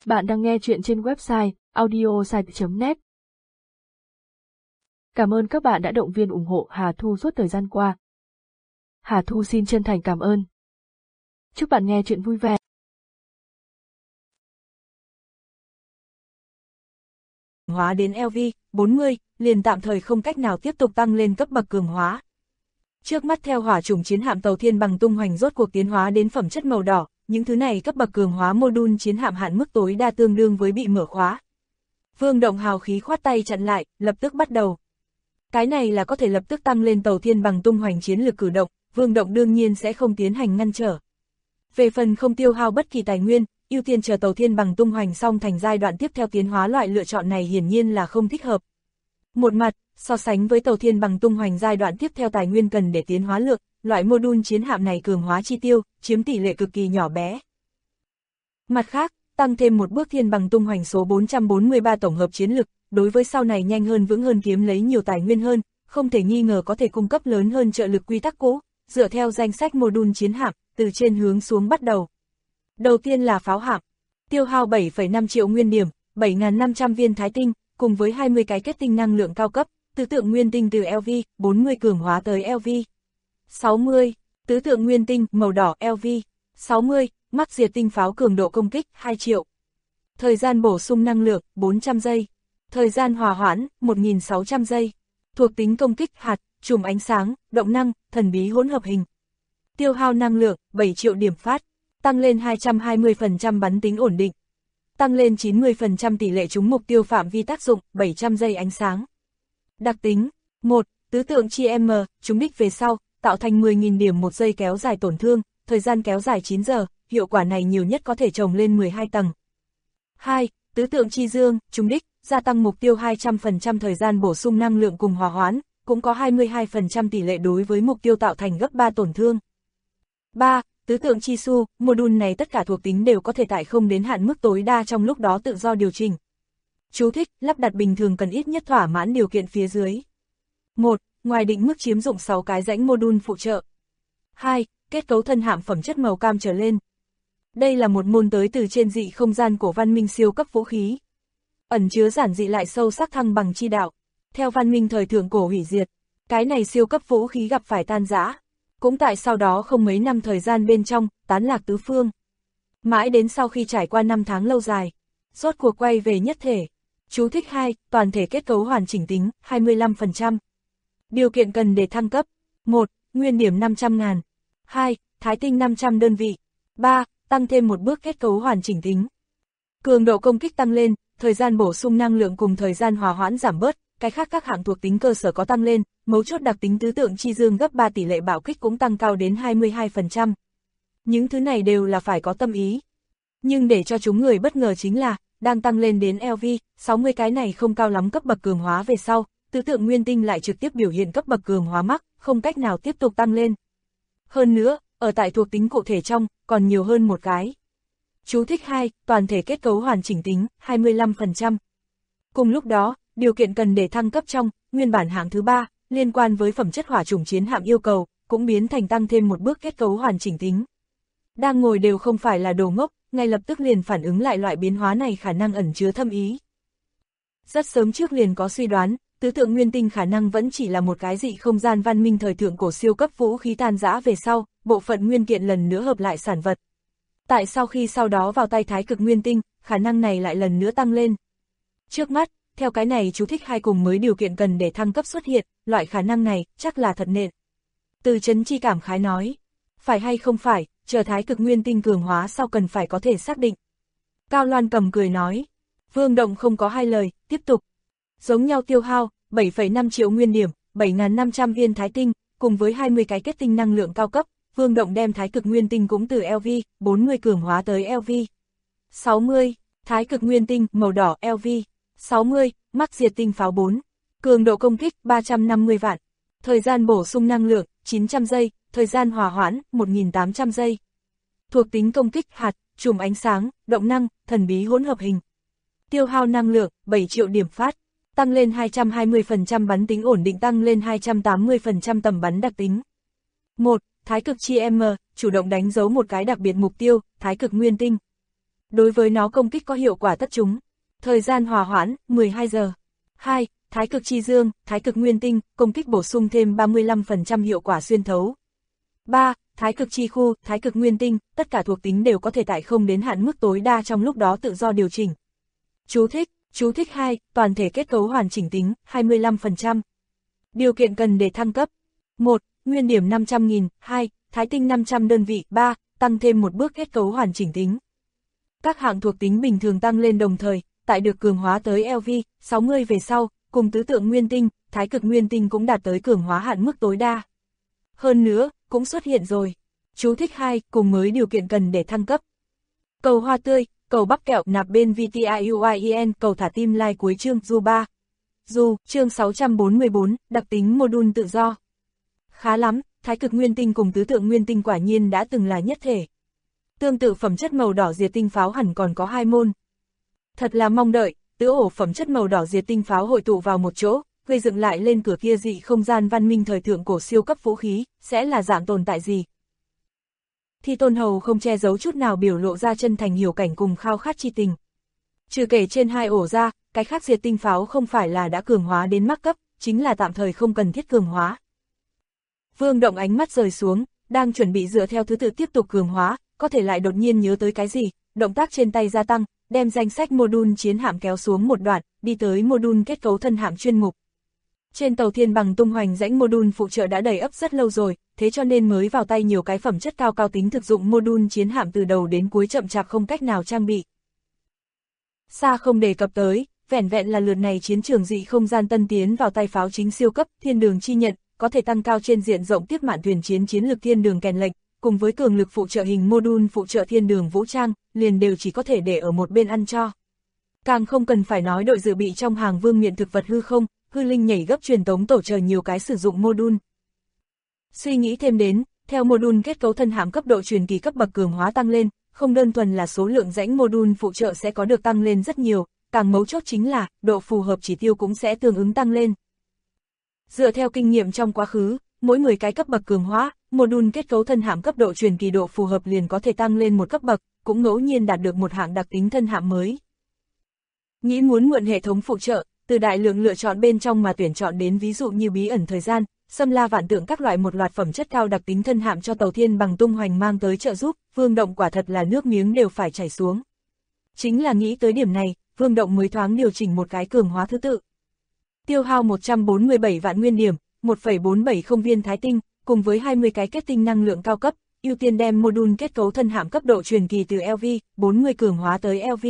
Bạn đang nghe chuyện trên website audiosite.net. Cảm ơn các bạn đã động viên ủng hộ Hà Thu suốt thời gian qua. Hà Thu xin chân thành cảm ơn. Chúc bạn nghe chuyện vui vẻ. Hóa đến LV 40, liền tạm thời không cách nào tiếp tục tăng lên cấp bậc cường hóa. Trước mắt theo hỏa chủng chiến hạm tàu Thiên Bằng tung hoành rốt cuộc tiến hóa đến phẩm chất màu đỏ, những thứ này cấp bậc cường hóa module chiến hạm hạn mức tối đa tương đương với bị mở khóa. Vương Động hào khí khoát tay chặn lại, lập tức bắt đầu. Cái này là có thể lập tức tăng lên tàu Thiên Bằng tung hoành chiến lược cử động, Vương Động đương nhiên sẽ không tiến hành ngăn trở. Về phần không tiêu hao bất kỳ tài nguyên, ưu tiên chờ tàu Thiên Bằng tung hoành xong thành giai đoạn tiếp theo tiến hóa, loại lựa chọn này hiển nhiên là không thích hợp. Một mặt, so sánh với tàu Thiên Bằng tung hoành giai đoạn tiếp theo tài nguyên cần để tiến hóa lượng, loại module chiến hạm này cường hóa chi tiêu, chiếm tỷ lệ cực kỳ nhỏ bé. Mặt khác, tăng thêm một bước Thiên Bằng tung hoành số 443 tổng hợp chiến lực, đối với sau này nhanh hơn vững hơn kiếm lấy nhiều tài nguyên hơn, không thể nghi ngờ có thể cung cấp lớn hơn trợ lực quy tắc cũ, dựa theo danh sách module chiến hạm, từ trên hướng xuống bắt đầu. Đầu tiên là pháo hạm, tiêu hao 7,5 triệu nguyên điểm, 7.500 viên thái tinh, cùng với 20 cái kết tinh năng lượng cao cấp, tứ tượng nguyên tinh từ LV 40 cường hóa tới LV 60, tứ tượng nguyên tinh màu đỏ LV 60, mắc diệt tinh pháo cường độ công kích 2 triệu. Thời gian bổ sung năng lượng 400 giây, thời gian hòa hoãn 1.600 giây, thuộc tính công kích hạt, chùm ánh sáng, động năng, thần bí hỗn hợp hình. Tiêu hao năng lượng 7 triệu điểm phát, tăng lên 220% bắn tính ổn định, tăng lên 90% tỷ lệ trúng mục tiêu phạm vi tác dụng, 700 giây ánh sáng. Đặc tính 1. Tứ tượng chi M, trúng đích về sau, tạo thành 10.000 điểm một giây kéo dài tổn thương, thời gian kéo dài 9 giờ, hiệu quả này nhiều nhất có thể trồng lên 12 tầng. 2. Tứ tượng chi dương, trúng đích, gia tăng mục tiêu 200% thời gian bổ sung năng lượng cùng hòa hoãn, cũng có 22% tỷ lệ đối với mục tiêu tạo thành gấp 3 tổn thương. 3. Tứ tượng chi su, module này tất cả thuộc tính đều có thể tại không đến hạn mức tối đa trong lúc đó tự do điều chỉnh. Chú thích, lắp đặt bình thường cần ít nhất thỏa mãn điều kiện phía dưới. 1. Ngoài định mức chiếm dụng 6 cái rãnh module phụ trợ. 2. Kết cấu thân hạm phẩm chất màu cam trở lên. Đây là một môn tới từ trên dị không gian của văn minh siêu cấp vũ khí. Ẩn chứa giản dị lại sâu sắc thăng bằng chi đạo. Theo văn minh thời thượng cổ hủy diệt, cái này siêu cấp vũ khí gặp phải tan rã. Cũng tại sau đó không mấy năm thời gian bên trong, tán lạc tứ phương. Mãi đến sau khi trải qua 5 tháng lâu dài, rốt cuộc quay về nhất thể. Chú thích 2, toàn thể kết cấu hoàn chỉnh tính, 25%. Điều kiện cần để thăng cấp. 1. Nguyên điểm 500.000. 2. Thái tinh 500 đơn vị. 3. Tăng thêm một bước kết cấu hoàn chỉnh tính. Cường độ công kích tăng lên, thời gian bổ sung năng lượng cùng thời gian hòa hoãn giảm bớt, cái khác các hạng thuộc tính cơ sở có tăng lên, mấu chốt đặc tính tứ tượng chi dương gấp 3 tỷ lệ bạo kích cũng tăng cao đến 22%. Những thứ này đều là phải có tâm ý. Nhưng để cho chúng người bất ngờ chính là, đang tăng lên đến LV 60 cái này không cao lắm cấp bậc cường hóa về sau, tứ tượng nguyên tinh lại trực tiếp biểu hiện cấp bậc cường hóa mắc, không cách nào tiếp tục tăng lên. Hơn nữa, ở tại thuộc tính cụ thể trong, còn nhiều hơn một cái. Chú thích 2, toàn thể kết cấu hoàn chỉnh tính, 25%. Cùng lúc đó, điều kiện cần để thăng cấp trong, nguyên bản hạng thứ 3, liên quan với phẩm chất hỏa chủng chiến hạm yêu cầu, cũng biến thành tăng thêm một bước kết cấu hoàn chỉnh tính. Đang ngồi đều không phải là đồ ngốc, ngay lập tức liền phản ứng lại loại biến hóa này khả năng ẩn chứa thâm ý. Rất sớm trước liền có suy đoán, tứ tượng nguyên tinh khả năng vẫn chỉ là một cái dị không gian văn minh thời thượng cổ siêu cấp vũ khí tan rã về sau, bộ phận nguyên kiện lần nữa hợp lại sản vật. Tại sau khi sau đó vào tay thái cực nguyên tinh, khả năng này lại lần nữa tăng lên. Trước mắt, theo cái này chú thích 2 cùng mới điều kiện cần để thăng cấp xuất hiện, loại khả năng này chắc là thật nện. Từ Chấn Chi cảm khái nói, phải hay không phải, chờ thái cực nguyên tinh cường hóa sau cần phải có thể xác định. Cao Loan Cầm cười nói, Vương Động không có hai lời, tiếp tục. Giống nhau tiêu hao, 7,5 triệu nguyên điểm, 7.500 viên thái tinh, cùng với 20 cái kết tinh năng lượng cao cấp, Vương Động đem thái cực nguyên tinh cũng từ LV 40 cường hóa tới LV 60, thái cực nguyên tinh màu đỏ LV 60, mắc diệt tinh pháo 4, cường độ công kích 350 vạn, thời gian bổ sung năng lượng 900 giây, thời gian hòa hoãn 1.800 giây. Thuộc tính công kích hạt, chùm ánh sáng, động năng, thần bí hỗn hợp hình. Tiêu hao năng lượng 7 triệu điểm phát, tăng lên 220% bắn tính ổn định, tăng lên 280% tầm bắn đặc tính. 1. Thái cực chi M, chủ động đánh dấu một cái đặc biệt mục tiêu, thái cực nguyên tinh. Đối với nó công kích có hiệu quả tất chúng. Thời gian hòa hoãn, 12 giờ. 2. Thái cực chi dương, thái cực nguyên tinh, công kích bổ sung thêm 35% hiệu quả xuyên thấu. 3. Thái cực chi khu, thái cực nguyên tinh, tất cả thuộc tính đều có thể tại không đến hạn mức tối đa trong lúc đó tự do điều chỉnh. Chú thích 2, toàn thể kết cấu hoàn chỉnh tính, 25%. Điều kiện cần để thăng cấp. 1. Nguyên điểm 500.000, 2. Thái tinh 500 đơn vị, 3. Tăng thêm một bước kết cấu hoàn chỉnh tính. Các hạng thuộc tính bình thường tăng lên đồng thời, tại được cường hóa tới LV 60 về sau, cùng tứ tượng nguyên tinh, thái cực nguyên tinh cũng đạt tới cường hóa hạn mức tối đa. Hơn nữa, cũng xuất hiện rồi. Chú thích 2, cùng mới điều kiện cần để thăng cấp. Cầu hoa tươi, cầu bắp kẹo nạp bên VTIUIEN, cầu thả tim like cuối chương Du 3. Du, chương 644, đặc tính module tự do. Khá lắm, thái cực nguyên tinh cùng tứ tượng nguyên tinh quả nhiên đã từng là nhất thể. Tương tự phẩm chất màu đỏ diệt tinh pháo hẳn còn có 2 môn. Thật là mong đợi, tứ ổ phẩm chất màu đỏ diệt tinh pháo hội tụ vào một chỗ, gây dựng lại lên cửa kia dị không gian văn minh thời thượng cổ siêu cấp vũ khí, sẽ là dạng tồn tại gì? Thi Tôn Hầu không che giấu chút nào biểu lộ ra chân thành hiểu cảnh cùng khao khát chi tình. Trừ kể trên 2 ổ ra, cái khác diệt tinh pháo không phải là đã cường hóa đến mắc cấp, chính là tạm thời không cần thiết cường hóa. Vương Động ánh mắt rời xuống, đang chuẩn bị dựa theo thứ tự tiếp tục cường hóa, có thể lại đột nhiên nhớ tới cái gì, động tác trên tay gia tăng, đem danh sách module chiến hạm kéo xuống một đoạn, đi tới module kết cấu thân hạm chuyên mục. Trên tàu Thiên Bằng tung hoành rãnh module phụ trợ đã đầy ấp rất lâu rồi, thế cho nên mới vào tay nhiều cái phẩm chất cao tính thực dụng module chiến hạm từ đầu đến cuối chậm chạp không cách nào trang bị. Xa không đề cập tới, vẻn vẹn là lượt này chiến trường dị không gian tân tiến vào tay pháo chính siêu cấp, thiên đường chi nhận, có thể tăng cao trên diện rộng tiếp mạn thuyền chiến lược thiên đường kèn lệnh, cùng với cường lực phụ trợ hình module phụ trợ thiên đường vũ trang, liền đều chỉ có thể để ở một bên ăn cho. Càng không cần phải nói đội dự bị trong hàng vương miện thực vật hư không, hư linh nhảy gấp truyền tống tổ chờ nhiều cái sử dụng module. Suy nghĩ thêm đến, theo module kết cấu thân hạm cấp độ truyền kỳ cấp bậc cường hóa tăng lên, không đơn thuần là số lượng rãnh module phụ trợ sẽ có được tăng lên rất nhiều, càng mấu chốt chính là độ phù hợp chỉ tiêu cũng sẽ tương ứng tăng lên. Dựa theo kinh nghiệm trong quá khứ, mỗi 10 cái cấp bậc cường hóa, module kết cấu thân hạm cấp độ truyền kỳ độ phù hợp liền có thể tăng lên một cấp bậc, cũng ngẫu nhiên đạt được một hạng đặc tính thân hạm mới. Nghĩ muốn mượn hệ thống phụ trợ, từ đại lượng lựa chọn bên trong mà tuyển chọn đến ví dụ như bí ẩn thời gian, xâm la vạn tượng các loại một loạt phẩm chất cao đặc tính thân hạm cho tàu Thiên Bằng tung hoành mang tới trợ giúp, Vương Động quả thật là nước miếng đều phải chảy xuống. Chính là nghĩ tới điểm này, Vương Động mới thoáng điều chỉnh một cái cường hóa thứ tự. Tiêu hao 147 vạn nguyên điểm, 1,470 viên thái tinh, cùng với 20 cái kết tinh năng lượng cao cấp, ưu tiên đem module kết cấu thân hạm cấp độ truyền kỳ từ LV 40 cường hóa tới LV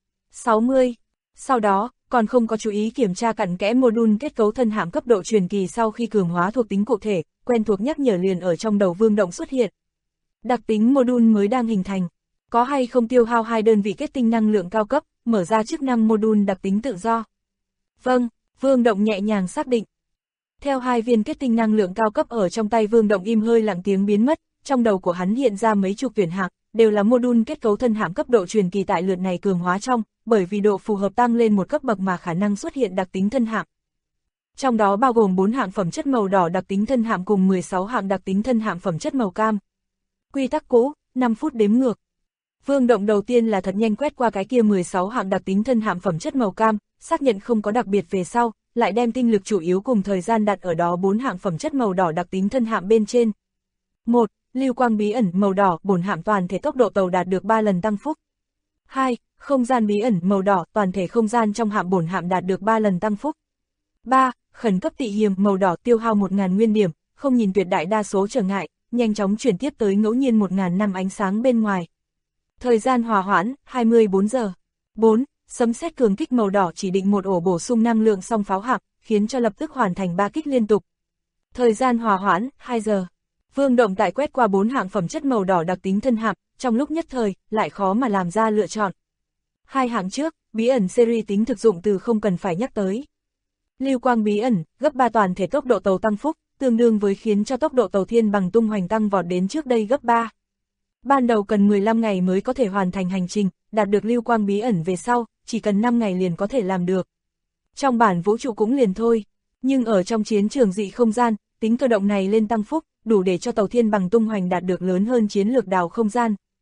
60. Sau đó, còn không có chú ý kiểm tra cặn kẽ module kết cấu thân hạm cấp độ truyền kỳ sau khi cường hóa thuộc tính cụ thể, quen thuộc nhắc nhở liền ở trong đầu Vương Động xuất hiện. Đặc tính module mới đang hình thành, có hay không tiêu hao 2 đơn vị kết tinh năng lượng cao cấp, mở ra chức năng module đặc tính tự do. Vâng, Vương Động nhẹ nhàng xác định. Theo 2 viên kết tinh năng lượng cao cấp ở trong tay Vương Động im hơi lặng tiếng biến mất, trong đầu của hắn hiện ra mấy chục tuyển hạng, đều là module kết cấu thân hạm cấp độ truyền kỳ tại lượt này cường hóa trong, bởi vì độ phù hợp tăng lên một cấp bậc mà khả năng xuất hiện đặc tính thân hạm. Trong đó bao gồm 4 hạng phẩm chất màu đỏ đặc tính thân hạm cùng 16 hạng đặc tính thân hạm phẩm chất màu cam. Quy tắc cũ, 5 phút đếm ngược. Vương Động đầu tiên là thật nhanh quét qua cái kia 16 hạng đặc tính thân hạm phẩm chất màu cam, xác nhận không có đặc biệt về sau, lại đem tinh lực chủ yếu cùng thời gian đặt ở đó 4 hạng phẩm chất màu đỏ đặc tính thân hạm bên trên. 1. Lưu quang bí ẩn màu đỏ, bổn hạm toàn thể tốc độ tàu đạt được 3 lần tăng phúc. 2. Không gian bí ẩn màu đỏ, toàn thể không gian trong hạm bổn hạm đạt được 3 lần tăng phúc. 3. Khẩn cấp tị hiềm màu đỏ, tiêu hao 1000 nguyên điểm, không nhìn tuyệt đại đa số trở ngại, nhanh chóng chuyển tiếp tới ngẫu nhiên 1000 năm ánh sáng bên ngoài. Thời gian hòa hoãn, 24 giờ. 4. Sấm sét cường kích màu đỏ chỉ định một ổ bổ sung năng lượng song pháo hạm, khiến cho lập tức hoàn thành 3 kích liên tục. Thời gian hòa hoãn, 2 giờ. Vương Động tại quét qua 4 hạng phẩm chất màu đỏ đặc tính thân hạm, trong lúc nhất thời, lại khó mà làm ra lựa chọn. 2 hạng trước, bí ẩn series tính thực dụng từ không cần phải nhắc tới. Lưu quang bí ẩn, gấp 3 toàn thể tốc độ tàu tăng phúc, tương đương với khiến cho tốc độ tàu Thiên Bằng tung hoành tăng vọt đến trước đây gấp 3. Ban đầu cần 15 ngày mới có thể hoàn thành hành trình, đạt được lưu quang bí ẩn về sau, chỉ cần 5 ngày liền có thể làm được. Trong bản vũ trụ cũng liền thôi, nhưng ở trong chiến trường dị không gian, tính cơ động này lên tăng phúc, đủ để cho tàu Thiên Bằng tung hoành đạt được lớn hơn chiến lược đào không gian.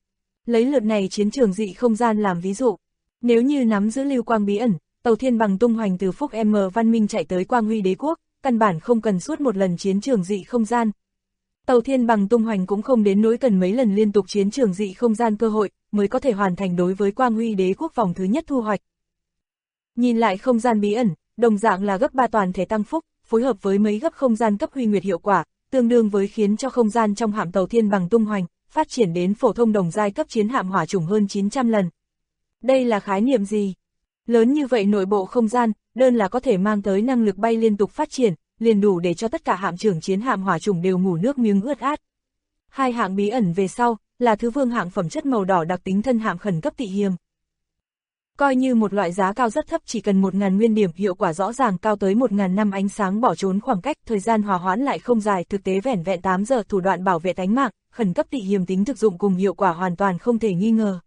Lấy lượt này chiến trường dị không gian làm ví dụ, nếu như nắm giữ lưu quang bí ẩn, tàu thiên bằng tung hoành từ Phúc M Văn Minh chạy tới Quang Huy Đế Quốc, căn bản không cần suốt một lần chiến trường dị không gian. Tàu thiên bằng tung hoành cũng không đến nỗi cần mấy lần liên tục chiến trường dị không gian cơ hội, mới có thể hoàn thành đối với Quang Huy Đế Quốc vòng thứ nhất thu hoạch. Nhìn lại không gian bí ẩn, đồng dạng là gấp 3 toàn thể tăng phúc, phối hợp với mấy gấp không gian cấp huy nguyệt hiệu quả, tương đương với khiến cho không gian trong hạm tàu thiên bằng tung hoành, phát triển đến phổ thông đồng giai cấp chiến hạm hỏa chủng hơn 900 lần. Đây là khái niệm gì? Lớn như vậy nội bộ không gian, đơn là có thể mang tới năng lực bay liên tục phát triển, liền đủ để cho tất cả hạm trưởng chiến hạm hỏa chủng đều ngủ nước miếng ướt át. Hai hạng bí ẩn về sau, là thứ vương hạng phẩm chất màu đỏ đặc tính thân hạm khẩn cấp tị hiềm. Coi như một loại giá cao rất thấp, chỉ cần 1000 nguyên điểm, hiệu quả rõ ràng cao tới 1000 năm ánh sáng bỏ trốn khoảng cách, thời gian hòa hoãn lại không dài, thực tế vẻn vẹn 8 giờ, thủ đoạn bảo vệ tánh mạng, khẩn cấp tị hiềm tính thực dụng cùng hiệu quả hoàn toàn không thể nghi ngờ.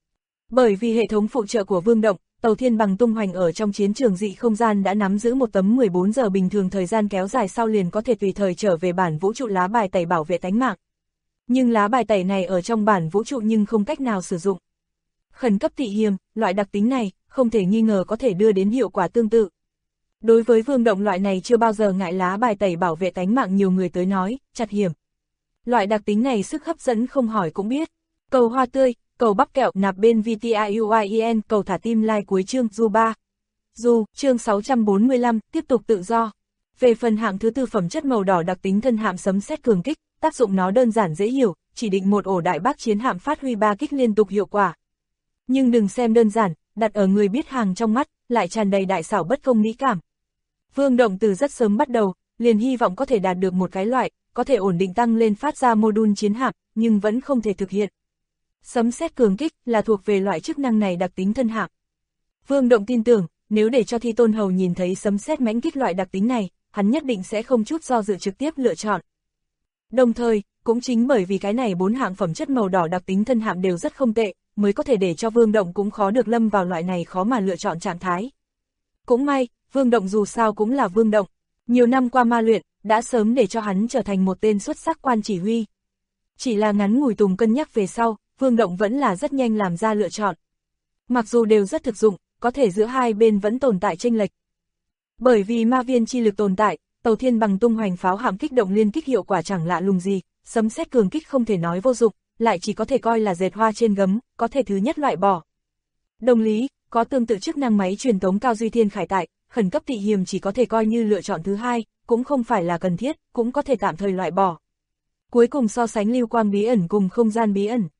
Bởi vì hệ thống phụ trợ của Vương Động, tàu thiên bằng tung hoành ở trong chiến trường dị không gian đã nắm giữ một tấm 14 giờ bình thường thời gian kéo dài sau liền có thể tùy thời trở về bản vũ trụ lá bài tẩy bảo vệ tánh mạng. Nhưng lá bài tẩy này ở trong bản vũ trụ nhưng không cách nào sử dụng. Khẩn cấp tị hiềm, loại đặc tính này, không thể nghi ngờ có thể đưa đến hiệu quả tương tự. Đối với Vương Động loại này chưa bao giờ ngại lá bài tẩy bảo vệ tánh mạng nhiều người tới nói, chặt hiểm. Loại đặc tính này sức hấp dẫn không hỏi cũng biết. Cầu hoa tươi, cầu bắp kẹo, nạp bên VTIUIEN, cầu thả tim like cuối chương, du 3. Du, chương 645, tiếp tục tự do. Về phần hạng thứ tư phẩm chất màu đỏ đặc tính thân hạm sấm sét cường kích, tác dụng nó đơn giản dễ hiểu, chỉ định một ổ đại bác chiến hạm phát huy 3 kích liên tục hiệu quả. Nhưng đừng xem đơn giản, đặt ở người biết hàng trong mắt, lại tràn đầy đại xảo bất công mỹ cảm. Vương Động từ rất sớm bắt đầu, liền hy vọng có thể đạt được một cái loại, có thể ổn định tăng lên phát ra mô-đun chiến hạm, nhưng vẫn không thể thực hiện. Sấm sét cường kích là thuộc về loại chức năng này đặc tính thân hạm. Vương Động tin tưởng, nếu để cho Thi Tôn Hầu nhìn thấy sấm sét mãnh kích loại đặc tính này, hắn nhất định sẽ không chút do dự trực tiếp lựa chọn. Đồng thời, cũng chính bởi vì cái này 4 hạng phẩm chất màu đỏ đặc tính thân hạm đều rất không tệ, mới có thể để cho Vương Động cũng khó được lâm vào loại này khó mà lựa chọn trạng thái. Cũng may, Vương Động dù sao cũng là Vương Động, nhiều năm qua ma luyện, đã sớm để cho hắn trở thành một tên xuất sắc quan chỉ huy. Chỉ là ngắn ngủi tùng cân nhắc về sau, Vương Động vẫn là rất nhanh làm ra lựa chọn. Mặc dù đều rất thực dụng, có thể giữa hai bên vẫn tồn tại chênh lệch. Bởi vì ma viên chi lực tồn tại, tàu thiên bằng tung hoành pháo hạm kích động liên kích hiệu quả chẳng lạ lùng gì, sấm sét cường kích không thể nói vô dụng, lại chỉ có thể coi là dệt hoa trên gấm, có thể thứ nhất loại bỏ. Đồng lý, có tương tự chức năng máy truyền tống cao duy thiên khải tại, khẩn cấp tị hiềm chỉ có thể coi như lựa chọn thứ hai, cũng không phải là cần thiết, cũng có thể tạm thời loại bỏ. Cuối cùng so sánh lưu quang bí ẩn cùng không gian bí ẩn.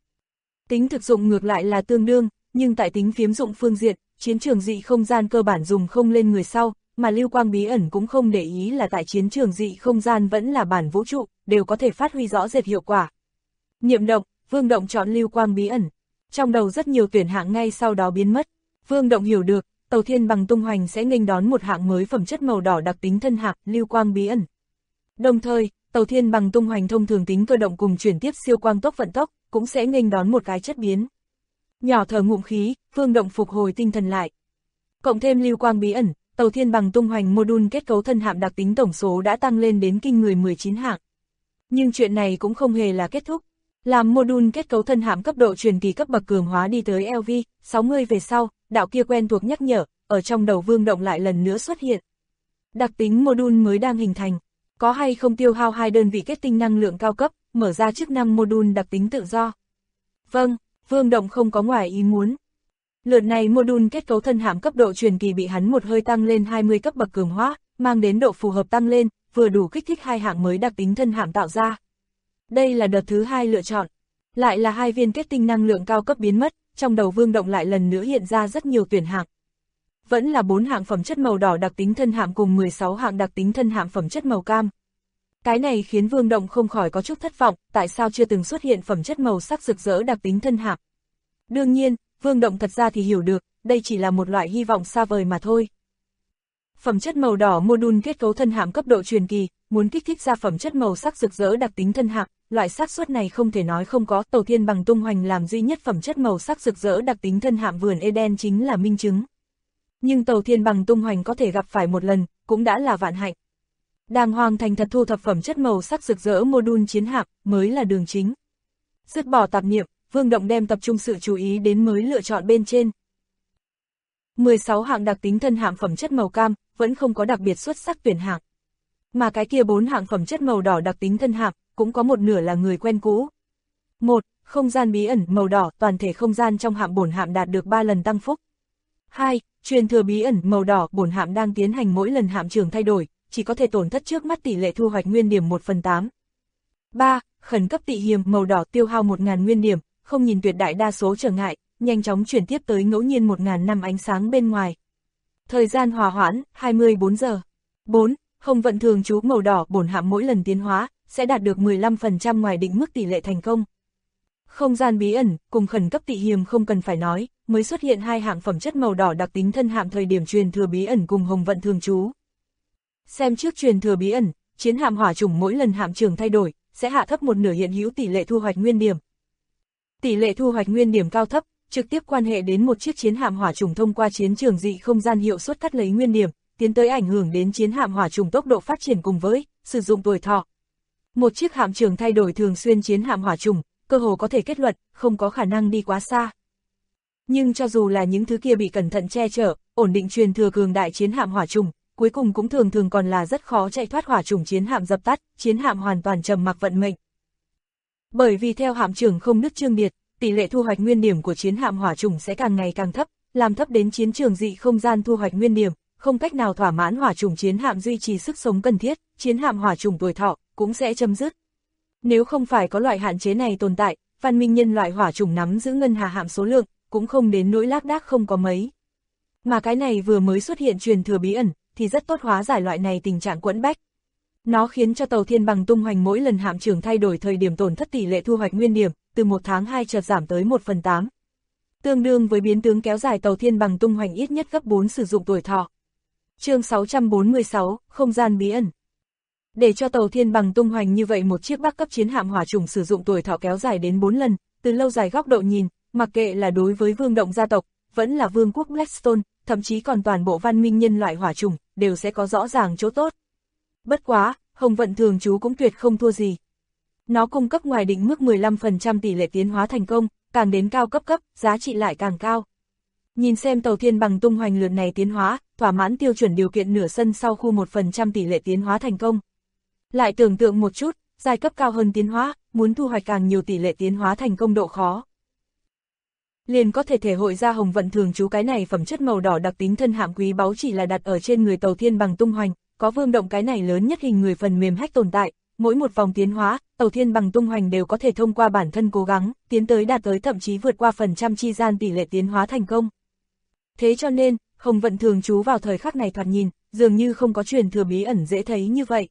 Tính thực dụng ngược lại là tương đương, nhưng tại tính phiếm dụng phương diện, chiến trường dị không gian cơ bản dùng không lên người sau, mà lưu quang bí ẩn cũng không để ý là tại chiến trường dị không gian vẫn là bản vũ trụ, đều có thể phát huy rõ rệt hiệu quả. Niệm động, Vương Động chọn lưu quang bí ẩn. Trong đầu rất nhiều tuyển hạng ngay sau đó biến mất. Vương Động hiểu được, tàu thiên bằng tung hoành sẽ nghênh đón một hạng mới phẩm chất màu đỏ đặc tính thân hạm, lưu quang bí ẩn. Đồng thời, tàu thiên bằng tung hoành thông thường tính cơ động cùng chuyển tiếp siêu quang tốc vận tốc, cũng sẽ nghênh đón một cái chất biến. Nhỏ thở ngụm khí, Vương Động phục hồi tinh thần lại. Cộng thêm lưu quang bí ẩn, tàu thiên bằng tung hoành mô-đun kết cấu thân hạm đặc tính tổng số đã tăng lên đến kinh người 19 hạng. Nhưng chuyện này cũng không hề là kết thúc. Làm mô-đun kết cấu thân hạm cấp độ truyền kỳ cấp bậc cường hóa đi tới LV 60 về sau, đạo kia quen thuộc nhắc nhở, ở trong đầu Vương Động lại lần nữa xuất hiện. Đặc tính mô-đun mới đang hình thành, có hay không tiêu hao 2 đơn vị kết tinh năng lượng cao cấp, mở ra chức năng mô-đun đặc tính tự do. Vâng, Vương Động không có ngoài ý muốn. Lượt này mô-đun kết cấu thân hạm cấp độ truyền kỳ bị hắn một hơi tăng lên 20 cấp bậc cường hóa, mang đến độ phù hợp tăng lên, vừa đủ kích thích 2 hạng mới đặc tính thân hạm tạo ra. Đây là đợt thứ 2 lựa chọn. Lại là 2 viên kết tinh năng lượng cao cấp biến mất, trong đầu Vương Động lại lần nữa hiện ra rất nhiều tuyển hạng. Vẫn là 4 hạng phẩm chất màu đỏ đặc tính thân hạm cùng 16 hạng đặc tính thân hạm phẩm chất màu cam. Cái này khiến Vương Động không khỏi có chút thất vọng, tại sao chưa từng xuất hiện phẩm chất màu sắc rực rỡ đặc tính thân hạm. Đương nhiên, Vương Động thật ra thì hiểu được, đây chỉ là một loại hy vọng xa vời mà thôi. Phẩm chất màu đỏ mô-đun kết cấu thân hạm cấp độ truyền kỳ, muốn kích thích ra phẩm chất màu sắc rực rỡ đặc tính thân hạm, loại xác suất này không thể nói không có, tàu thiên bằng tung hoành làm duy nhất phẩm chất màu sắc rực rỡ đặc tính thân hạm vườn Eden chính là minh chứng. Nhưng tàu thiên bằng tung hoành có thể gặp phải một lần, cũng đã là vạn hạnh. Đàng hoàng thành thật thu thập phẩm chất màu sắc rực rỡ mô-đun chiến hạm, mới là đường chính. Dứt bỏ tạp niệm, Vương Động đem tập trung sự chú ý đến mới lựa chọn bên trên. 16 hạng đặc tính thân hạm phẩm chất màu cam, vẫn không có đặc biệt xuất sắc tuyển hạng. Mà cái kia 4 hạng phẩm chất màu đỏ đặc tính thân hạm, cũng có một nửa là người quen cũ. 1. Không gian bí ẩn màu đỏ, toàn thể không gian trong hạm bổn hạm đạt được 3 lần tăng phúc. 2. Truyền thừa bí ẩn màu đỏ, bổn hạm đang tiến hành mỗi lần hạm trưởng thay đổi, chỉ có thể tổn thất trước mắt tỷ lệ thu hoạch nguyên điểm 1/8. 3. Khẩn cấp tị hiềm màu đỏ, tiêu hao 1000 nguyên điểm, không nhìn tuyệt đại đa số trở ngại, nhanh chóng chuyển tiếp tới ngẫu nhiên 1000 năm ánh sáng bên ngoài. Thời gian hòa hoãn 24 giờ. 4. Hồng vận thường trú màu đỏ, bổn hạm mỗi lần tiến hóa sẽ đạt được 15% ngoài định mức tỷ lệ thành công. Không gian bí ẩn cùng khẩn cấp tị hiềm không cần phải nói, mới xuất hiện 2 hạng phẩm chất màu đỏ đặc tính thân hạm thời điểm truyền thừa bí ẩn cùng hồng vận thường trú. Xem trước truyền thừa bí ẩn, chiến hạm hỏa chủng mỗi lần hạm trưởng thay đổi sẽ hạ thấp một nửa hiện hữu tỷ lệ thu hoạch nguyên điểm. Tỷ lệ thu hoạch nguyên điểm cao thấp trực tiếp quan hệ đến một chiếc chiến hạm hỏa chủng thông qua chiến trường dị không gian hiệu suất cắt lấy nguyên điểm, tiến tới ảnh hưởng đến chiến hạm hỏa chủng tốc độ phát triển cùng với sử dụng tuổi thọ. Một chiếc hạm trưởng thay đổi thường xuyên chiến hạm hỏa chủng, cơ hồ có thể kết luận không có khả năng đi quá xa. Nhưng cho dù là những thứ kia bị cẩn thận che chở, ổn định truyền thừa cường đại chiến hạm hỏa chủng, cuối cùng cũng thường còn là rất khó chạy thoát hỏa chủng chiến hạm dập tắt, chiến hạm hoàn toàn trầm mặc vận mệnh. Bởi vì theo hạm trưởng không nứt chương điệt, tỷ lệ thu hoạch nguyên điểm của chiến hạm hỏa chủng sẽ càng ngày càng thấp, làm thấp đến chiến trường dị không gian thu hoạch nguyên điểm, không cách nào thỏa mãn hỏa chủng chiến hạm duy trì sức sống cần thiết, chiến hạm hỏa chủng tuổi thọ cũng sẽ chấm dứt. Nếu không phải có loại hạn chế này tồn tại, văn minh nhân loại hỏa chủng nắm giữ ngân hà hạm số lượng cũng không đến nỗi lác đác không có mấy. Mà cái này vừa mới xuất hiện truyền thừa bí ẩn thì rất tốt hóa giải loại này tình trạng quẫn bách. Nó khiến cho tàu thiên bằng tung hoành mỗi lần hạm trưởng thay đổi thời điểm tổn thất tỷ lệ thu hoạch nguyên điểm, từ 1 tháng 2 chợt giảm tới 1/8. Tương đương với biến tướng kéo dài tàu thiên bằng tung hoành ít nhất gấp 4 sử dụng tuổi thọ. Chương 646, không gian bí ẩn. Để cho tàu thiên bằng tung hoành như vậy một chiếc bắc cấp chiến hạm hỏa chủng sử dụng tuổi thọ kéo dài đến 4 lần, từ lâu dài góc độ nhìn, mặc kệ là đối với Vương Động gia tộc, vẫn là vương quốc Blackstone, thậm chí còn toàn bộ văn minh nhân loại hỏa chủng, đều sẽ có rõ ràng chỗ tốt. Bất quá, hồng vận thường trú cũng tuyệt không thua gì. Nó cung cấp ngoài định mức 15% tỷ lệ tiến hóa thành công, càng đến cao cấp, giá trị lại càng cao. Nhìn xem tàu thiên bằng tung hoành lượt này tiến hóa, thỏa mãn tiêu chuẩn điều kiện nửa sân sau khu 1% tỷ lệ tiến hóa thành công. Lại tưởng tượng một chút, giai cấp cao hơn tiến hóa, muốn thu hoạch càng nhiều tỷ lệ tiến hóa thành công độ khó. Liền có thể thể hội ra hồng vận thường trú cái này phẩm chất màu đỏ đặc tính thân hạm quý báu chỉ là đặt ở trên người tàu thiên bằng tung hoành, có Vương Động cái này lớn nhất hình người phần mềm hack tồn tại, mỗi một vòng tiến hóa, tàu thiên bằng tung hoành đều có thể thông qua bản thân cố gắng, tiến tới đạt tới thậm chí vượt qua phần trăm chi gian tỷ lệ tiến hóa thành công. Thế cho nên, hồng vận thường trú vào thời khắc này thoạt nhìn, dường như không có truyền thừa bí ẩn dễ thấy như vậy.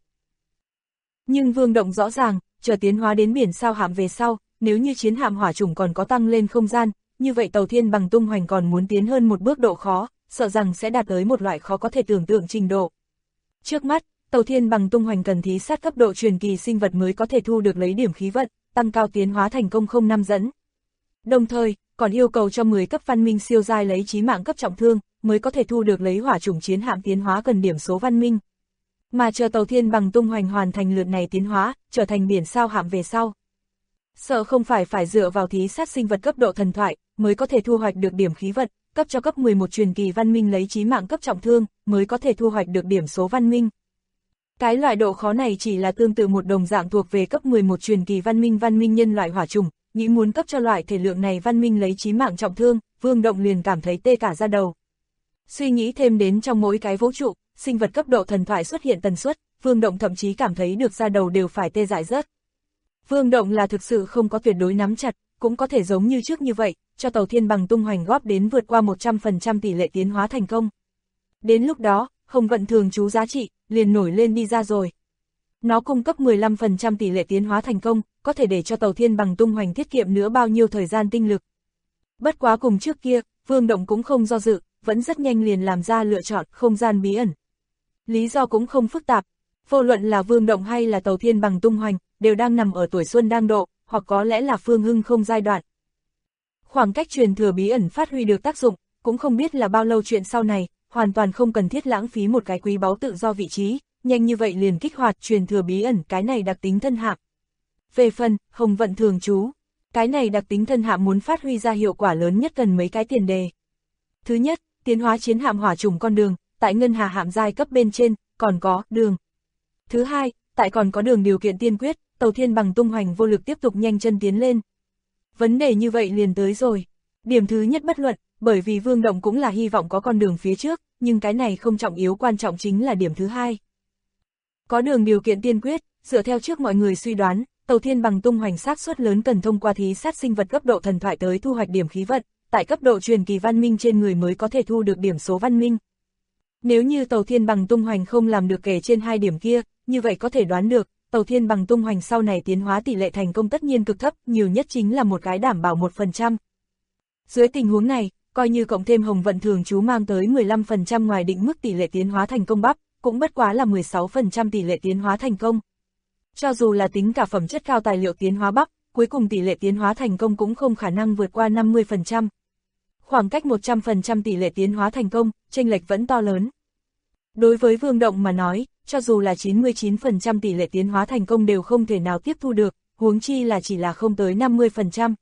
Nhưng Vương Động rõ ràng, chờ tiến hóa đến biển sao hạm về sau, nếu như chiến hạm hỏa chủng còn có tăng lên không gian, như vậy tàu thiên bằng tung hoành còn muốn tiến hơn một bước độ khó, sợ rằng sẽ đạt tới một loại khó có thể tưởng tượng trình độ. Trước mắt, tàu thiên bằng tung hoành cần thí sát cấp độ truyền kỳ sinh vật mới có thể thu được lấy điểm khí vận, tăng cao tiến hóa thành công không năm dẫn. Đồng thời, còn yêu cầu cho 10 cấp văn minh siêu giai lấy chí mạng cấp trọng thương, mới có thể thu được lấy hỏa chủng chiến hạm tiến hóa cần điểm số văn minh. Mà chờ tàu thiên bằng tung hoành hoàn thành lượt này tiến hóa, trở thành biển sao hạm về sau. Sợ không phải dựa vào thí sát sinh vật cấp độ thần thoại, mới có thể thu hoạch được điểm khí vận, cấp cho cấp 11 truyền kỳ văn minh lấy chí mạng cấp trọng thương, mới có thể thu hoạch được điểm số văn minh. Cái loại độ khó này chỉ là tương tự một đồng dạng thuộc về cấp 11 truyền kỳ văn minh nhân loại hỏa chủng, nghĩ muốn cấp cho loại thể lượng này văn minh lấy chí mạng trọng thương, Vương Động liền cảm thấy tê cả da đầu. Suy nghĩ thêm đến trong mỗi cái vũ trụ, sinh vật cấp độ thần thoại xuất hiện tần suất, Vương Động thậm chí cảm thấy được da đầu đều phải tê dại rớt. Vương Động là thực sự không có tuyệt đối nắm chặt, cũng có thể giống như trước như vậy, cho tàu thiên bằng tung hoành góp đến vượt qua 100% tỷ lệ tiến hóa thành công. Đến lúc đó, hồng vận thường trú giá trị, liền nổi lên đi ra rồi. Nó cung cấp 15% tỷ lệ tiến hóa thành công, có thể để cho tàu thiên bằng tung hoành tiết kiệm nữa bao nhiêu thời gian tinh lực. Bất quá cùng trước kia, Vương Động cũng không do dự, vẫn rất nhanh liền làm ra lựa chọn không gian bí ẩn. Lý do cũng không phức tạp, vô luận là Vương Động hay là tàu thiên bằng tung hoành, đều đang nằm ở tuổi xuân đang độ, hoặc có lẽ là phương hưng không giai đoạn. Khoảng cách truyền thừa bí ẩn phát huy được tác dụng, cũng không biết là bao lâu chuyện sau này, hoàn toàn không cần thiết lãng phí một cái quý báu tự do vị trí, nhanh như vậy liền kích hoạt truyền thừa bí ẩn cái này đặc tính thân hạm. Về phần hồng vận thường trú, Cái này đặc tính thân hạm muốn phát huy ra hiệu quả lớn nhất cần mấy cái tiền đề. Thứ nhất, tiến hóa chiến hạm hỏa trùng con đường, tại ngân hà hạm giai cấp bên trên, còn có đường. Thứ hai, tại còn có đường điều kiện tiên quyết, tàu thiên bằng tung hoành vô lực tiếp tục nhanh chân tiến lên. Vấn đề như vậy liền tới rồi. Điểm thứ nhất bất luận, bởi vì Vương Động cũng là hy vọng có con đường phía trước, nhưng cái này không trọng yếu, quan trọng chính là điểm thứ hai. Có đường điều kiện tiên quyết, dựa theo trước mọi người suy đoán, tàu thiên bằng tung hoành xác suất lớn cần thông qua thí sát sinh vật cấp độ thần thoại tới thu hoạch điểm khí vận, tại cấp độ truyền kỳ văn minh trên người mới có thể thu được điểm số văn minh. Nếu như tàu thiên bằng tung hoành không làm được kể trên hai điểm kia, như vậy có thể đoán được, tàu thiên bằng tung hoành sau này tiến hóa tỷ lệ thành công tất nhiên cực thấp, nhiều nhất chính là một cái đảm bảo 1%. Dưới tình huống này, coi như cộng thêm hồng vận thường trú mang tới 15% ngoài định mức tỷ lệ tiến hóa thành công bắp, cũng bất quá là 16% tỷ lệ tiến hóa thành công. Cho dù là tính cả phẩm chất cao tài liệu tiến hóa bắp, cuối cùng tỷ lệ tiến hóa thành công cũng không khả năng vượt qua 50%. Khoảng cách 100% tỷ lệ tiến hóa thành công, chênh lệch vẫn to lớn. Đối với Vương Động mà nói, cho dù là 99% tỷ lệ tiến hóa thành công đều không thể nào tiếp thu được, huống chi là chỉ là không tới 50%.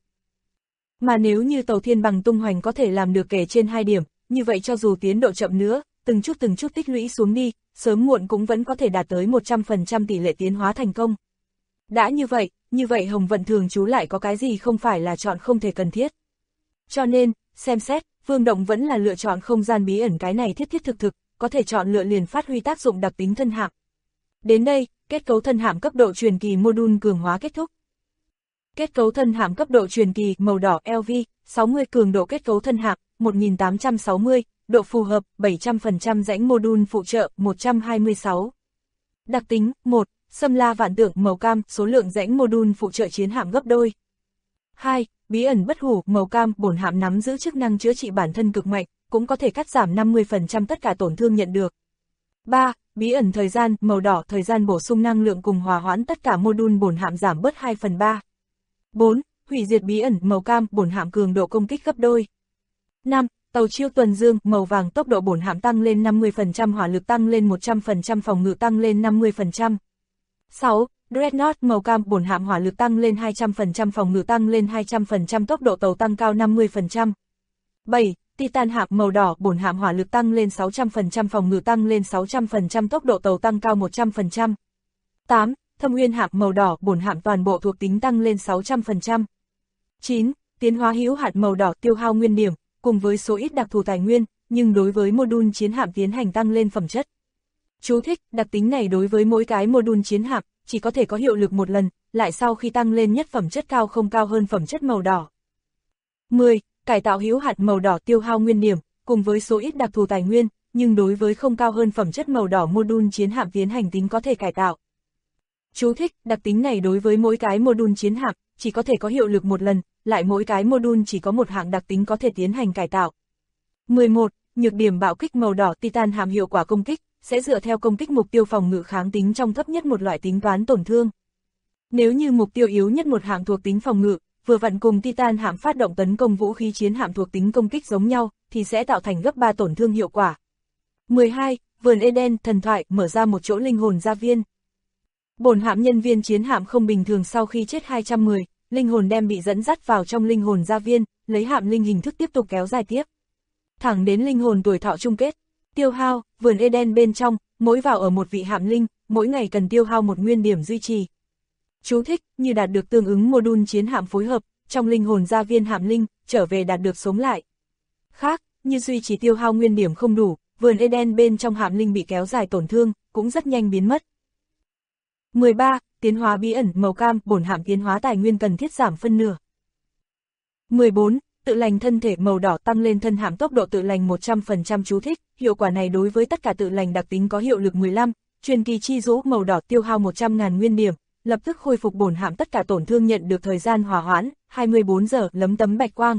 Mà nếu như tàu thiên bằng tung hoành có thể làm được kể trên 2 điểm, như vậy cho dù tiến độ chậm nữa, từng chút tích lũy xuống đi, sớm muộn cũng vẫn có thể đạt tới 100% tỷ lệ tiến hóa thành công. Đã như vậy hồng vận thường trú lại có cái gì không phải là chọn không thể cần thiết. Cho nên, xem xét, Vương Động vẫn là lựa chọn không gian bí ẩn cái này thiết thực, có thể chọn lựa liền phát huy tác dụng đặc tính thân hạm. Đến đây, kết cấu thân hạm cấp độ truyền kỳ module cường hóa kết thúc. Kết cấu thân hạm cấp độ truyền kỳ màu đỏ LV, 60 cường độ kết cấu thân hạm, 1860, độ phù hợp, 700% rãnh module phụ trợ, 126. Đặc tính, 1, xâm la vạn tượng màu cam, số lượng rãnh module phụ trợ chiến hạm gấp đôi. 2, bí ẩn bất hủ màu cam, bổn hạm nắm giữ chức năng chữa trị bản thân cực mạnh, cũng có thể cắt giảm 50% tất cả tổn thương nhận được. 3, bí ẩn thời gian màu đỏ, thời gian bổ sung năng lượng cùng hòa hoãn tất cả module bổn hạm giảm bớt 2/3. 4, hủy diệt bí ẩn màu cam, bổn hạm cường độ công kích gấp đôi. 5, tàu chiêu tuần dương màu vàng, tốc độ bổn hạm tăng lên 50%, hỏa lực tăng lên 100%, phòng ngự tăng lên 50%. 6, Dreadnought màu cam, bổn hạm hỏa lực tăng lên 200%, phòng ngự tăng lên 200%, tốc độ tàu tăng cao 50%. 7, Titan hạm màu đỏ, bổn hạm hỏa lực tăng lên 600%, phòng ngự tăng lên 600%, tốc độ tàu tăng cao 100%. 8, Thâm Uyên hạm màu đỏ, bổn hạm toàn bộ thuộc tính tăng lên 600%. 9, tiến hóa hữu hạn màu đỏ, tiêu hao nguyên điểm, cùng với số ít đặc thù tài nguyên, nhưng đối với module chiến hạm tiến hành tăng lên phẩm chất. Chú thích, đặc tính này đối với mỗi cái module chiến hạm, chỉ có thể có hiệu lực một lần, lại sau khi tăng lên nhất phẩm chất cao không cao hơn phẩm chất màu đỏ. 10. Cải tạo hữu hạn màu đỏ, tiêu hao nguyên điểm, cùng với số ít đặc thù tài nguyên, nhưng đối với không cao hơn phẩm chất màu đỏ module chiến hạm tiến hành tính có thể cải tạo. Chú thích, đặc tính này đối với mỗi cái module chiến hạm, chỉ có thể có hiệu lực một lần, lại mỗi cái module chỉ có một hạng đặc tính có thể tiến hành cải tạo. 11. Nhược điểm bạo kích màu đỏ, Titan hạm hiệu quả công kích, sẽ dựa theo công kích mục tiêu phòng ngự kháng tính trong thấp nhất một loại tính toán tổn thương. Nếu như mục tiêu yếu nhất một hạng thuộc tính phòng ngự, vừa vặn cùng Titan hạm phát động tấn công vũ khí chiến hạm thuộc tính công kích giống nhau, thì sẽ tạo thành gấp 3 tổn thương hiệu quả. 12. Vườn Eden, thần thoại, mở ra một chỗ linh hồn gia viên. Bổn hạm nhân viên chiến hạm không bình thường sau khi chết 200 người, linh hồn đem bị dẫn dắt vào trong linh hồn gia viên, lấy hạm linh hình thức tiếp tục kéo dài tiếp. Thẳng đến linh hồn tuổi thọ chung kết. Tiêu hao, vườn Eden bên trong, mỗi vào ở một vị hạm linh, mỗi ngày cần tiêu hao 1 nguyên điểm duy trì. Chú thích, như đạt được tương ứng module chiến hạm phối hợp, trong linh hồn gia viên hạm linh, trở về đạt được sống lại. Khác, như duy trì tiêu hao nguyên điểm không đủ, vườn Eden bên trong hạm linh bị kéo dài tổn thương, cũng rất nhanh biến mất. 13. Tiến hóa bí ẩn màu cam, bổn hạm tiến hóa tài nguyên cần thiết giảm phân nửa. 14. Tự lành thân thể màu đỏ, tăng lên thân hạm tốc độ tự lành 100%. Chú thích, hiệu quả này đối với tất cả tự lành đặc tính có hiệu lực 15. Truyền kỳ chi rũ màu đỏ, tiêu hao 100.000 nguyên điểm, lập tức khôi phục bổn hạm tất cả tổn thương nhận được thời gian hòa hoãn, 24 giờ, lấm tấm bạch quang.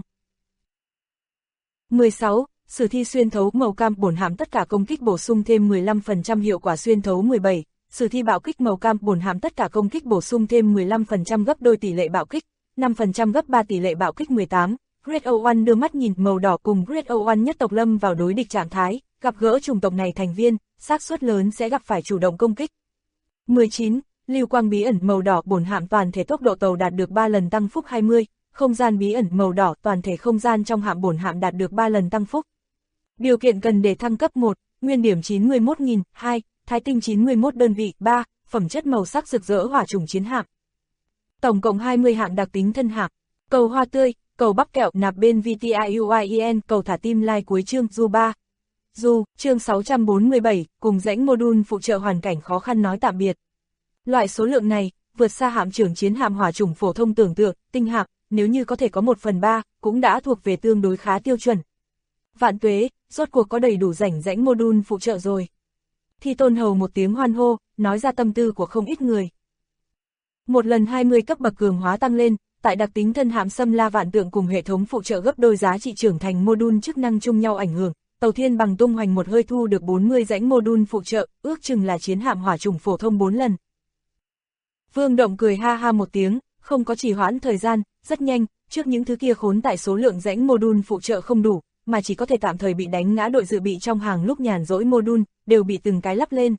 16. Sử thi xuyên thấu màu cam, bổn hạm tất cả công kích bổ sung thêm 15% hiệu quả xuyên thấu. 17. Sử thi bạo kích màu cam, bổn hạm tất cả công kích bổ sung thêm 15% gấp đôi tỷ lệ bạo kích, 5% gấp 3 tỷ lệ bạo kích. 18. Great One đưa mắt nhìn màu đỏ cùng Great One nhất tộc lâm vào đối địch trạng thái, gặp gỡ chủng tộc này thành viên, xác suất lớn sẽ gặp phải chủ động công kích. 19. Lưu quang bí ẩn màu đỏ, bổn hạm toàn thể tốc độ tàu đạt được 3 lần tăng phúc 20, không gian bí ẩn màu đỏ, toàn thể không gian trong hạm bổn hạm đạt được 3 lần tăng phúc. Điều kiện cần để thăng cấp 1, nguyên điểm 91.000, 2, thái tinh 91 đơn vị, 3, phẩm chất màu sắc rực rỡ hỏa trùng chiến hạm. Tổng cộng 20 hạng đặc tính thân hạm, cầu hoa tươi, cầu bắp kẹo, nạp bên VTIUIEN, cầu thả tim like cuối chương, du 3. Du, chương 647, cùng rãnh module phụ trợ hoàn cảnh khó khăn nói tạm biệt. Loại số lượng này, vượt xa hạm trưởng chiến hạm hỏa chủng phổ thông tưởng tượng, tinh hạm, nếu như có thể có 1/3, cũng đã thuộc về tương đối khá tiêu chuẩn. Vạn tuế, rốt cuộc có đầy đủ rãnh module phụ trợ rồi. Thi Tôn Hầu một tiếng hoan hô, nói ra tâm tư của không ít người. Một lần 20 cấp bậc cường hóa tăng lên, tại đặc tính thân hạm xâm la vạn tượng cùng hệ thống phụ trợ gấp đôi giá trị trưởng thành module chức năng chung nhau ảnh hưởng, Tàu Thiên Bằng tung hoành một hơi thu được 40 rãnh module phụ trợ, ước chừng là chiến hạm hỏa chủng phổ thông 4 lần. Vương Động cười ha ha một tiếng, không có trì hoãn thời gian, rất nhanh, trước những thứ kia khốn tại số lượng rãnh module phụ trợ không đủ, mà chỉ có thể tạm thời bị đánh ngã đội dự bị trong hàng lúc nhàn rỗi module, đều bị từng cái lắp lên.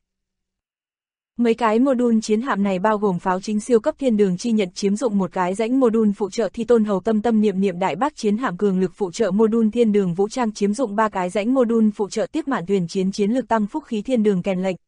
Mấy cái module chiến hạm này bao gồm pháo chính siêu cấp thiên đường chi nhật chiếm dụng một cái rãnh module phụ trợ, Thi Tôn Hầu tâm tâm niệm niệm đại bác chiến hạm cường lực phụ trợ module thiên đường vũ trang chiếm dụng 3 cái rãnh module phụ trợ, tiếp mạn thuyền chiến lược tăng phúc khí thiên đường kèn lệnh.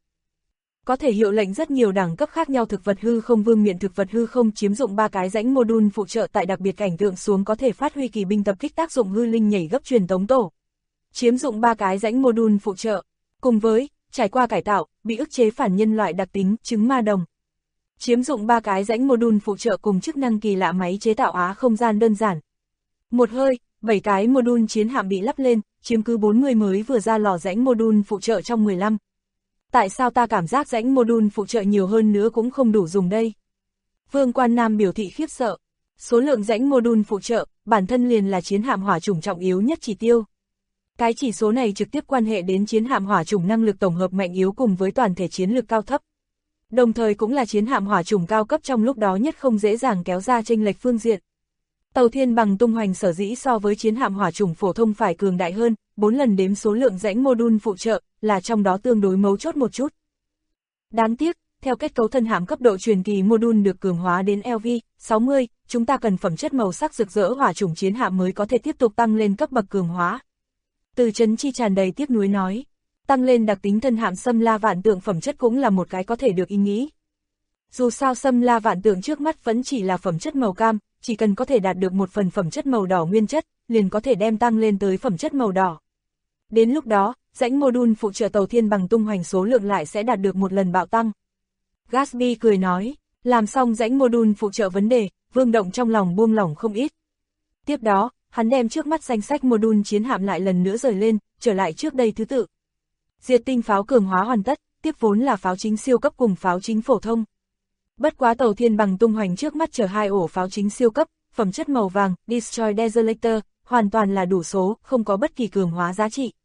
Có thể hiệu lệnh rất nhiều đẳng cấp khác nhau, thực vật hư không vương miện thực vật hư không chiếm dụng 3 cái rãnh module phụ trợ, tại đặc biệt cảnh tượng xuống có thể phát huy kỳ binh tập kích tác dụng hư linh nhảy gấp truyền tống tổ. Chiếm dụng 3 cái rãnh module phụ trợ, cùng với trải qua cải tạo, bị ức chế phản nhân loại đặc tính, trứng ma đồng. Chiếm dụng 3 cái rãnh module phụ trợ cùng chức năng kỳ lạ máy chế tạo á không gian đơn giản. Một hơi, 7 cái module chiến hạm bị lắp lên, chiếm cứ 40 mới vừa ra lò rãnh module phụ trợ trong 15. Tại sao ta cảm giác rãnh module phụ trợ nhiều hơn nữa cũng không đủ dùng đây? Vương Quan Nam biểu thị khiếp sợ. Số lượng rãnh module phụ trợ, bản thân liền là chiến hạm hỏa chủng trọng yếu nhất chỉ tiêu. Cái chỉ số này trực tiếp quan hệ đến chiến hạm hỏa chủng năng lực tổng hợp mạnh yếu cùng với toàn thể chiến lược cao thấp. Đồng thời cũng là chiến hạm hỏa chủng cao cấp trong lúc đó nhất không dễ dàng kéo ra chênh lệch phương diện. Tàu Thiên Bằng tung hoành sở dĩ so với chiến hạm hỏa chủng phổ thông phải cường đại hơn, 4 lần đếm số lượng rãnh module phụ trợ, là trong đó tương đối mấu chốt một chút. Đáng tiếc, theo kết cấu thân hạm cấp độ truyền kỳ module được cường hóa đến LV60, chúng ta cần phẩm chất màu sắc rực rỡ hỏa chủng chiến hạm mới có thể tiếp tục tăng lên cấp bậc cường hóa. Từ Trấn Chi tràn đầy tiếc nuối nói, tăng lên đặc tính thân hạm xâm la vạn tượng phẩm chất cũng là một cái có thể được ý nghĩ. Dù sao xâm la vạn tượng trước mắt vẫn chỉ là phẩm chất màu cam, chỉ cần có thể đạt được một phần phẩm chất màu đỏ nguyên chất, liền có thể đem tăng lên tới phẩm chất màu đỏ. Đến lúc đó, rãnh module phụ trợ Tàu Thiên Bằng tung hoành số lượng lại sẽ đạt được một lần bạo tăng. Gatsby cười nói, làm xong rãnh module phụ trợ vấn đề, Vương Động trong lòng buông lỏng không ít. Tiếp đó, hắn đem trước mắt danh sách module chiến hạm lại lần nữa rời lên, trở lại trước đây thứ tự. Diệt tinh pháo cường hóa hoàn tất, tiếp vốn là pháo chính siêu cấp cùng pháo chính phổ thông. Bất quá Tàu Thiên Bằng tung hoành trước mắt chở 2 ổ pháo chính siêu cấp, phẩm chất màu vàng, Destroy Desolator, hoàn toàn là đủ số, không có bất kỳ cường hóa giá trị.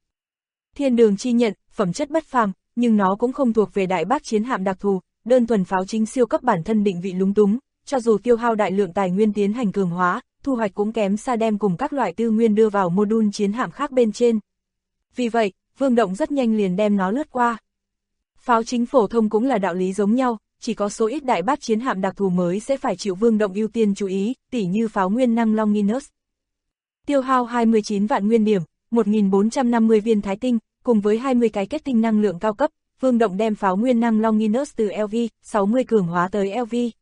Thiên đường chi nhận, phẩm chất bất phàm, nhưng nó cũng không thuộc về đại bác chiến hạm đặc thù, đơn thuần pháo chính siêu cấp bản thân định vị lúng túng, cho dù tiêu hao đại lượng tài nguyên tiến hành cường hóa, thu hoạch cũng kém xa đem cùng các loại tư nguyên đưa vào module chiến hạm khác bên trên. Vì vậy, Vương Động rất nhanh liền đem nó lướt qua. Pháo chính phổ thông cũng là đạo lý giống nhau, chỉ có số ít đại bác chiến hạm đặc thù mới sẽ phải chịu Vương Động ưu tiên chú ý, tỉ như pháo nguyên năng Longinus. Tiêu hao 29 vạn nguyên điểm, 1450 viên thái tinh, cùng với 20 cái kết tinh năng lượng cao cấp, Vương Động đem pháo nguyên năng Longinus từ LV60 cường hóa tới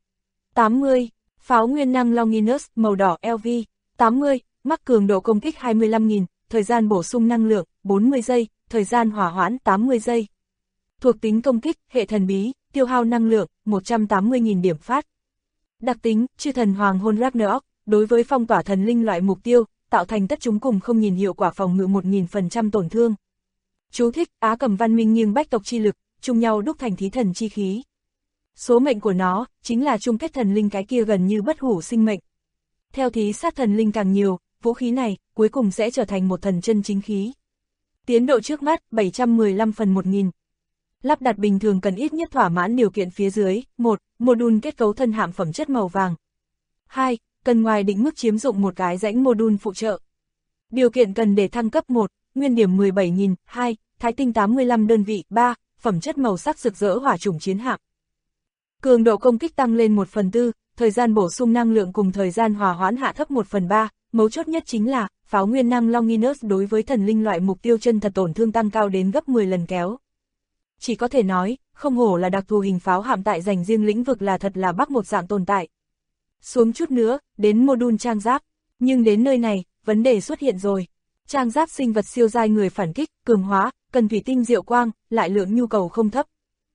LV80. Pháo nguyên năng Longinus màu đỏ LV80, mắc cường độ công kích 25.000, thời gian bổ sung năng lượng 40 giây, thời gian hỏa hoãn 80 giây. Thuộc tính công kích, hệ thần bí, tiêu hao năng lượng 180.000 điểm phát. Đặc tính, chư thần hoàng hôn Ragnarok, đối với phong tỏa thần linh loại mục tiêu, tạo thành tất chúng cùng không nhìn hiệu quả phòng ngự 1000% tổn thương. Chú thích, Á Cầm văn minh nghiêng bách tộc chi lực, chung nhau đúc thành thí thần chi khí. Số mệnh của nó, chính là chung kết thần linh cái kia gần như bất hủ sinh mệnh. Theo thí sát thần linh càng nhiều, vũ khí này, cuối cùng sẽ trở thành một thần chân chính khí. Tiến độ trước mắt, 715/1000. Lắp đặt bình thường cần ít nhất thỏa mãn điều kiện phía dưới. 1. Module kết cấu thân hạm phẩm chất màu vàng. 2. Cần ngoài định mức chiếm dụng một cái rãnh module phụ trợ. Điều kiện cần để thăng cấp 1. Nguyên điểm 17.000. 2. Thái tinh 85 đơn vị. 3. Phẩm chất màu sắc rực rỡ hỏa chủng chiến hạm. Cường độ công kích tăng lên 1/4, thời gian bổ sung năng lượng cùng thời gian hòa hoãn hạ thấp 1/3, mấu chốt nhất chính là, pháo nguyên năng Longinus đối với thần linh loại mục tiêu chân thật tổn thương tăng cao đến gấp 10 lần kéo. Chỉ có thể nói, không hổ là đặc thù hình pháo hạm tại dành riêng lĩnh vực là thật là bắc một dạng tồn tại. Xuống chút nữa, đến module trang giáp, nhưng đến nơi này, vấn đề xuất hiện rồi. Trang giáp sinh vật siêu giai người phản kích, cường hóa, cần thủy tinh diệu quang, lại lượng nhu cầu không thấp.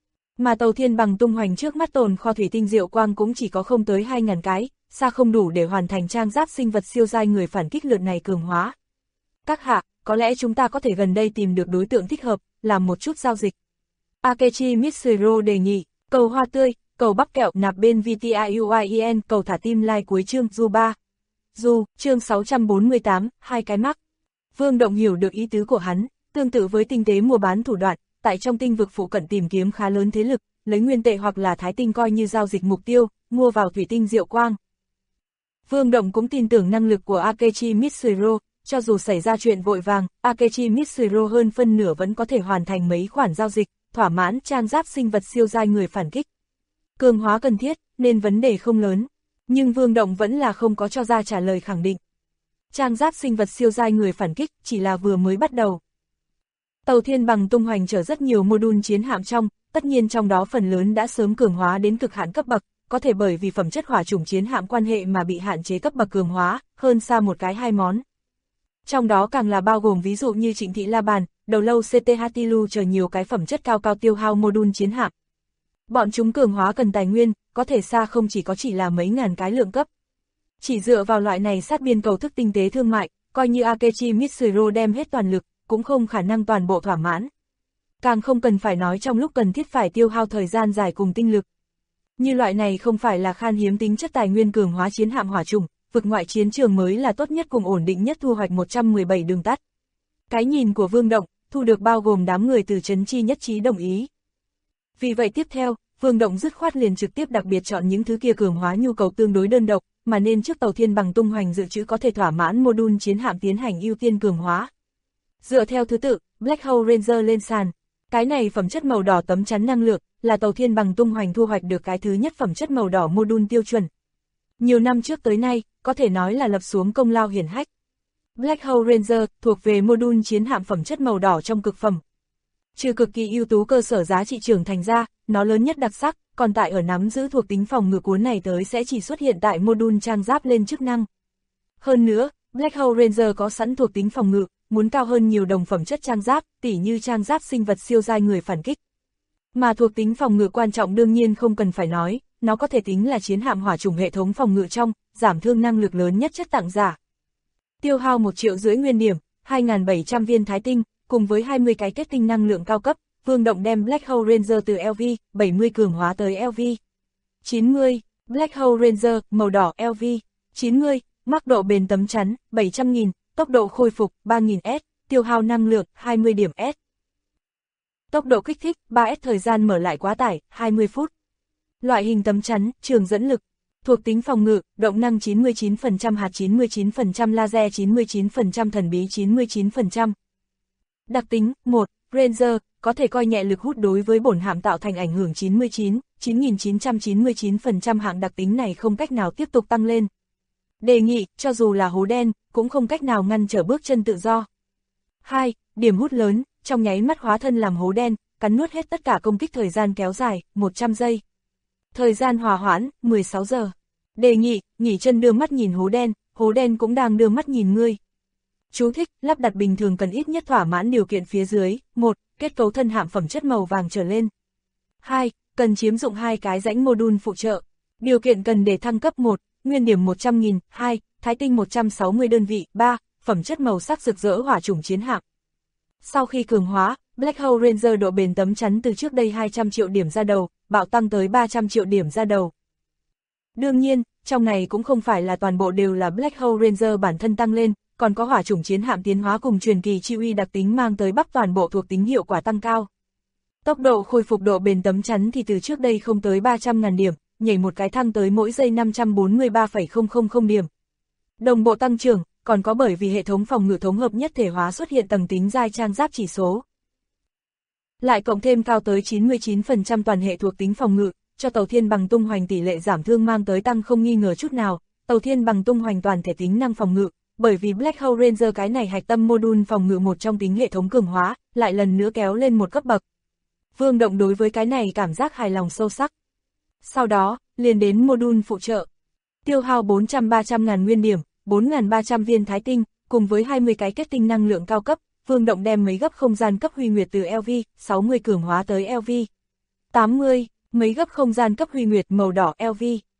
Mà tàu thiên bằng tung hoành trước mắt tồn kho thủy tinh diệu quang cũng chỉ có không tới 2.000 cái, xa không đủ để hoàn thành trang giáp sinh vật siêu giai người phản kích lượt này cường hóa. Các hạ, có lẽ chúng ta có thể gần đây tìm được đối tượng thích hợp, làm một chút giao dịch. Akechi Mitsuru đề nghị, cầu hoa tươi, cầu bắp kẹo nạp bên VTIUIEN, cầu thả tim like cuối chương Du 3. Du, chương 648, hai cái mắc. Vương Động hiểu được ý tứ của hắn, tương tự với tinh tế mua bán thủ đoạn, tại trong tinh vực phụ cận tìm kiếm khá lớn thế lực, lấy nguyên tệ hoặc là thái tinh coi như giao dịch mục tiêu, mua vào thủy tinh diệu quang. Vương Động cũng tin tưởng năng lực của Akechi Mitsuru, cho dù xảy ra chuyện vội vàng, Akechi Mitsuru hơn phân nửa vẫn có thể hoàn thành mấy khoản giao dịch, thỏa mãn trang giáp sinh vật siêu giai người phản kích. Cường hóa cần thiết, nên vấn đề không lớn, nhưng Vương Động vẫn là không có cho ra trả lời khẳng định. Trang giáp sinh vật siêu giai người phản kích chỉ là vừa mới bắt đầu. Tàu thiên bằng tung hoành chở rất nhiều module chiến hạm trong, tất nhiên trong đó phần lớn đã sớm cường hóa đến cực hạn cấp bậc, có thể bởi vì phẩm chất hỏa chủng chiến hạm quan hệ mà bị hạn chế cấp bậc cường hóa, hơn xa một cái hai món. Trong đó càng là bao gồm ví dụ như Trịnh Thị La Bàn, Đầu Lâu CT Hatilu chờ nhiều cái phẩm chất cao cao tiêu hao module chiến hạm. Bọn chúng cường hóa cần tài nguyên, có thể xa không chỉ là mấy ngàn cái lượng cấp. Chỉ dựa vào loại này sát biên cầu thức tinh tế thương mại, coi như Akechi Mitsuru đem hết toàn lực, cũng không khả năng toàn bộ thỏa mãn. Càng không cần phải nói trong lúc cần thiết phải tiêu hao thời gian dài cùng tinh lực. Như loại này không phải là khan hiếm tính chất tài nguyên cường hóa chiến hạm hỏa chủng, vực ngoại chiến trường mới là tốt nhất cùng ổn định nhất thu hoạch 117 đường tắt. Cái nhìn của Vương Động, thu được bao gồm đám người từ Trấn Chi nhất trí đồng ý. Vì vậy tiếp theo, Vương Động dứt khoát liền trực tiếp đặc biệt chọn những thứ kia cường hóa nhu cầu tương đối đơn độc, mà nên trước tàu thiên bằng tung hoành dự trữ có thể thỏa mãn module chiến hạm tiến hành ưu tiên cường hóa. Dựa theo thứ tự, Black Hole Ranger lên sàn. Cái này phẩm chất màu đỏ tấm chắn năng lượng, là tàu thiên bằng tung hoành thu hoạch được cái thứ nhất phẩm chất màu đỏ module tiêu chuẩn. Nhiều năm trước tới nay, có thể nói là lập xuống công lao hiển hách. Black Hole Ranger thuộc về module chiến hạm phẩm chất màu đỏ trong cực phẩm. Trừ cực kỳ ưu tú cơ sở giá trị trưởng thành ra, nó lớn nhất đặc sắc, còn tại ở nắm giữ thuộc tính phòng ngự cuốn này tới sẽ chỉ xuất hiện tại module trang giáp lên chức năng. Hơn nữa, Black Hole Ranger có sẵn thuộc tính phòng ngự, muốn cao hơn nhiều đồng phẩm chất trang giáp, tỉ như trang giáp sinh vật siêu giai người phản kích. Mà thuộc tính phòng ngự quan trọng đương nhiên không cần phải nói, nó có thể tính là chiến hạm hỏa chủng hệ thống phòng ngự trong, giảm thương năng lực lớn nhất chất tặng giả. Tiêu hao 1,5 triệu nguyên điểm, 2.700 viên thái tinh, cùng với 20 cái kết tinh năng lượng cao cấp, Vương Động đem Black Hole Ranger từ LV 70 cường hóa tới LV 90, Black Hole Ranger màu đỏ LV 90, mắc độ bền tấm chắn 700.000, tốc độ khôi phục 3.000 S, tiêu hao năng lượng 20 điểm S. Tốc độ kích thích 3S, thời gian mở lại quá tải 20 phút. Loại hình tấm chắn, trường dẫn lực. Thuộc tính phòng ngự, động năng 99%, hạt 99%, laser 99%, thần bí 99%. Đặc tính, 1, Ranger, có thể coi nhẹ lực hút đối với bổn hạm tạo thành ảnh hưởng 99,999% hạng đặc tính này không cách nào tiếp tục tăng lên. Đề nghị, cho dù là hố đen, cũng không cách nào ngăn trở bước chân tự do. 2, điểm hút lớn, trong nháy mắt hóa thân làm hố đen, cắn nuốt hết tất cả công kích, thời gian kéo dài, 100 giây. Thời gian hòa hoãn, 16 giờ. Đề nghị, nghỉ chân đưa mắt nhìn hố đen cũng đang đưa mắt nhìn ngươi. Chú thích, lắp đặt bình thường cần ít nhất thỏa mãn điều kiện phía dưới. 1. Kết cấu thân hạm phẩm chất màu vàng trở lên. 2. Cần chiếm dụng 2 cái rãnh module phụ trợ. Điều kiện cần để thăng cấp 1. Nguyên điểm 100.000. 2. Thái tinh 160 đơn vị. 3. Phẩm chất màu sắc rực rỡ hỏa chủng chiến hạm. Sau khi cường hóa, Black Hole Ranger độ bền tấm chắn từ trước đây 200 triệu điểm ra đầu, bạo tăng tới 300 triệu điểm ra đầu. Đương nhiên, trong này cũng không phải là toàn bộ đều là Black Hole Ranger bản thân tăng lên, còn có hỏa chủng chiến hạm tiến hóa cùng truyền kỳ chi uy đặc tính mang tới bắp toàn bộ thuộc tính hiệu quả tăng cao. Tốc độ khôi phục độ bền tấm chắn thì từ trước đây không tới 300.000 điểm, nhảy một cái thăng tới mỗi giây 543,000 điểm. Đồng bộ tăng trưởng, còn có bởi vì hệ thống phòng ngự thống hợp nhất thể hóa xuất hiện tầng tính giai trang giáp chỉ số. Lại cộng thêm cao tới 99% toàn hệ thuộc tính phòng ngự, cho tàu thiên bằng tung hoành tỷ lệ giảm thương mang tới tăng không nghi ngờ chút nào, tàu thiên bằng tung hoành toàn thể tính năng phòng ngự, bởi vì Black Hole Ranger cái này hạch tâm module phòng ngự một trong tính hệ thống cường hóa, lại lần nữa kéo lên một cấp bậc. Vương Động đối với cái này cảm giác hài lòng sâu sắc. Sau đó, liền đến module phụ trợ. Tiêu hao 400-300 ngàn nguyên điểm, 4.300 viên thái tinh, cùng với 20 cái kết tinh năng lượng cao cấp, Vương Động đem mấy gấp không gian cấp huy nguyệt từ LV, 60 cường hóa tới LV. 80, mấy gấp không gian cấp huy nguyệt màu đỏ LV.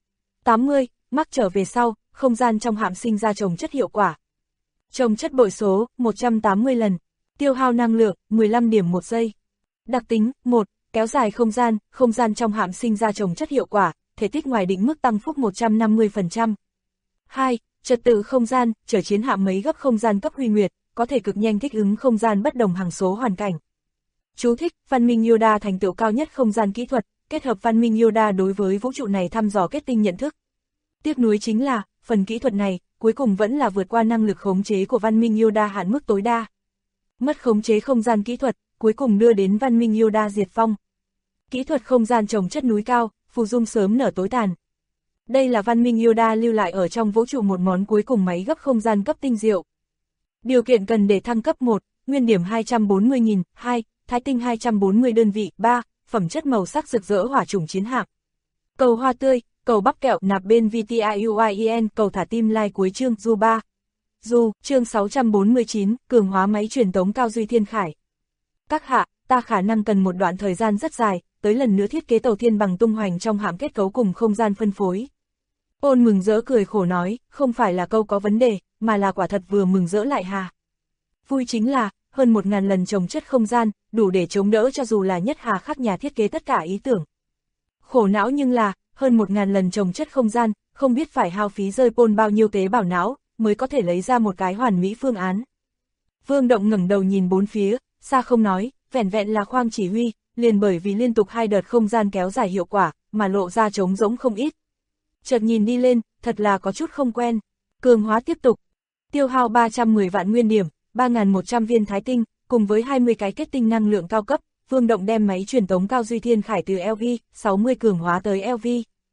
80, mắc trở về sau, không gian trong hạm sinh ra trồng chất hiệu quả. Trồng chất bội số, 180 lần. Tiêu hao năng lượng, 15 điểm một giây. Đặc tính, 1, kéo dài không gian trong hạm sinh ra trồng chất hiệu quả, thể tích ngoài định mức tăng phúc 150%. 2, trật tự không gian, chở chiến hạm mấy gấp không gian cấp huy nguyệt, có thể cực nhanh thích ứng không gian bất đồng hàng số hoàn cảnh. Chú thích, văn minh Yoda thành tựu cao nhất không gian kỹ thuật, kết hợp văn minh Yoda đối với vũ trụ này thăm dò kết tinh nhận thức. Tiếc nuối chính là, phần kỹ thuật này, cuối cùng vẫn là vượt qua năng lực khống chế của văn minh Yoda hạn mức tối đa. Mất khống chế không gian kỹ thuật, cuối cùng đưa đến văn minh Yoda diệt vong. Kỹ thuật không gian trồng chất núi cao, phù dung sớm nở tối tàn. Đây là văn minh Yoda lưu lại ở trong vũ trụ một món cuối cùng máy gấp không gian cấp tinh diệu. Điều kiện cần để thăng cấp 1, nguyên điểm 240.000, 2, thái tinh 240 đơn vị, 3, phẩm chất màu sắc rực rỡ hỏa chủng chiến hạm. Cầu hoa tươi, cầu bắp kẹo nạp bên VTIUIEN, cầu thả tim like cuối chương Du 3. Du, chương 649, cường hóa máy truyền tống cao duy thiên khải. Các hạ, ta khả năng cần một đoạn thời gian rất dài, tới lần nữa thiết kế tàu thiên bằng tung hoành trong hạm kết cấu cùng không gian phân phối. Ôn mừng rỡ cười khổ nói, không phải là câu có vấn đề, mà là quả thật vừa mừng rỡ lại hà. Vui chính là, hơn 1.000 lần trồng chất không gian, đủ để chống đỡ cho dù là nhất hà khắc nhà thiết kế tất cả ý tưởng. Khổ não nhưng là, hơn 1.000 lần trồng chất không gian, không biết phải hao phí rơi pôn bao nhiêu tế bào não, mới có thể lấy ra một cái hoàn mỹ phương án. Vương Động ngẩng đầu nhìn bốn phía, xa không nói, vẻn vẹn là khoang chỉ huy, liền bởi vì liên tục 2 đợt không gian kéo dài hiệu quả, mà lộ ra trống rỗng không ít. Chợt nhìn đi lên, thật là có chút không quen. Cường hóa tiếp tục. Tiêu hao 310 vạn nguyên điểm, 3.100 viên thái tinh, cùng với 20 cái kết tinh năng lượng cao cấp, Vương Động đem máy truyền tống cao duy thiên khải từ LV, 60 cường hóa tới LV.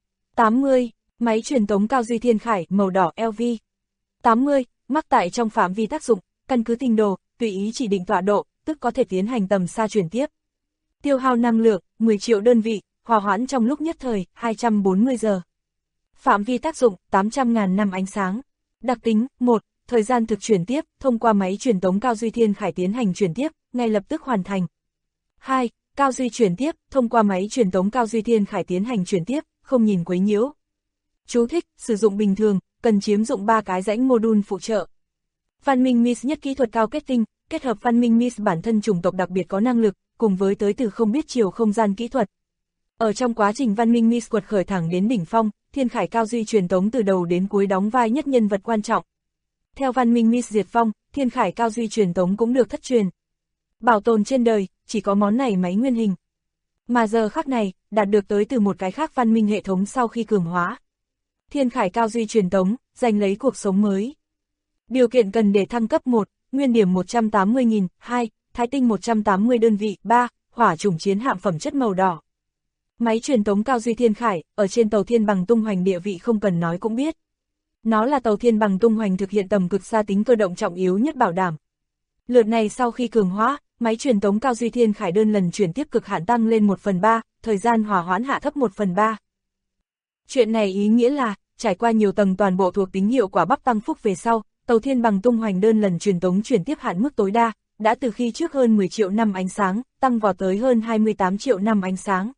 80, máy truyền tống cao duy thiên khải, màu đỏ LV. 80, mắc tại trong phạm vi tác dụng, căn cứ tinh đồ, tùy ý chỉ định tọa độ, tức có thể tiến hành tầm xa chuyển tiếp. Tiêu hao năng lượng, 10 triệu đơn vị, hòa hoãn trong lúc nhất thời, 240 giờ. Phạm vi tác dụng, 800.000 năm ánh sáng. Đặc tính, 1, thời gian thực chuyển tiếp, thông qua máy truyền tống cao duy thiên khải tiến hành chuyển tiếp, ngay lập tức hoàn thành. 2, cao duy chuyển tiếp, thông qua máy truyền tống cao duy thiên khải tiến hành chuyển tiếp, không nhìn quấy nhiễu. Chú thích, sử dụng bình thường, cần chiếm dụng 3 cái rãnh module phụ trợ. Văn minh Mis nhất kỹ thuật cao kết tinh, kết hợp văn minh Mis bản thân chủng tộc đặc biệt có năng lực, cùng với tới từ không biết chiều không gian kỹ thuật. Ở trong quá trình văn minh Mis quật khởi thẳng đến đỉnh phong, thiên khải cao duy truyền tống từ đầu đến cuối đóng vai nhất nhân vật quan trọng. Theo văn minh Mis diệt vong, thiên khải cao duy truyền tống cũng được thất truyền. Bảo tồn trên đời, chỉ có món này máy nguyên hình. Mà giờ khắc này, đạt được tới từ một cái khác văn minh hệ thống sau khi cường hóa. Thiên khải cao duy truyền tống, giành lấy cuộc sống mới. Điều kiện cần để thăng cấp 1, nguyên điểm 180.000, 2, thái tinh 180 đơn vị, 3, hỏa chủng chiến hạm phẩm chất màu đỏ. Máy truyền tống cao duy thiên khải, ở trên tàu thiên bằng tung hoành địa vị không cần nói cũng biết. Nó là tàu thiên bằng tung hoành thực hiện tầm cực xa tính cơ động trọng yếu nhất bảo đảm. Lượt này sau khi cường hóa, máy truyền tống cao duy thiên khải đơn lần chuyển tiếp cực hạn tăng lên 1/3, thời gian hòa hoãn hạ thấp 1/3. Chuyện này ý nghĩa là, trải qua nhiều tầng toàn bộ thuộc tính hiệu quả bắp tăng phúc về sau, tàu thiên bằng tung hoành đơn lần truyền tống chuyển tiếp hạn mức tối đa, đã từ khi trước hơn 10 triệu năm ánh sáng, tăng vào tới hơn 28 triệu năm ánh sáng.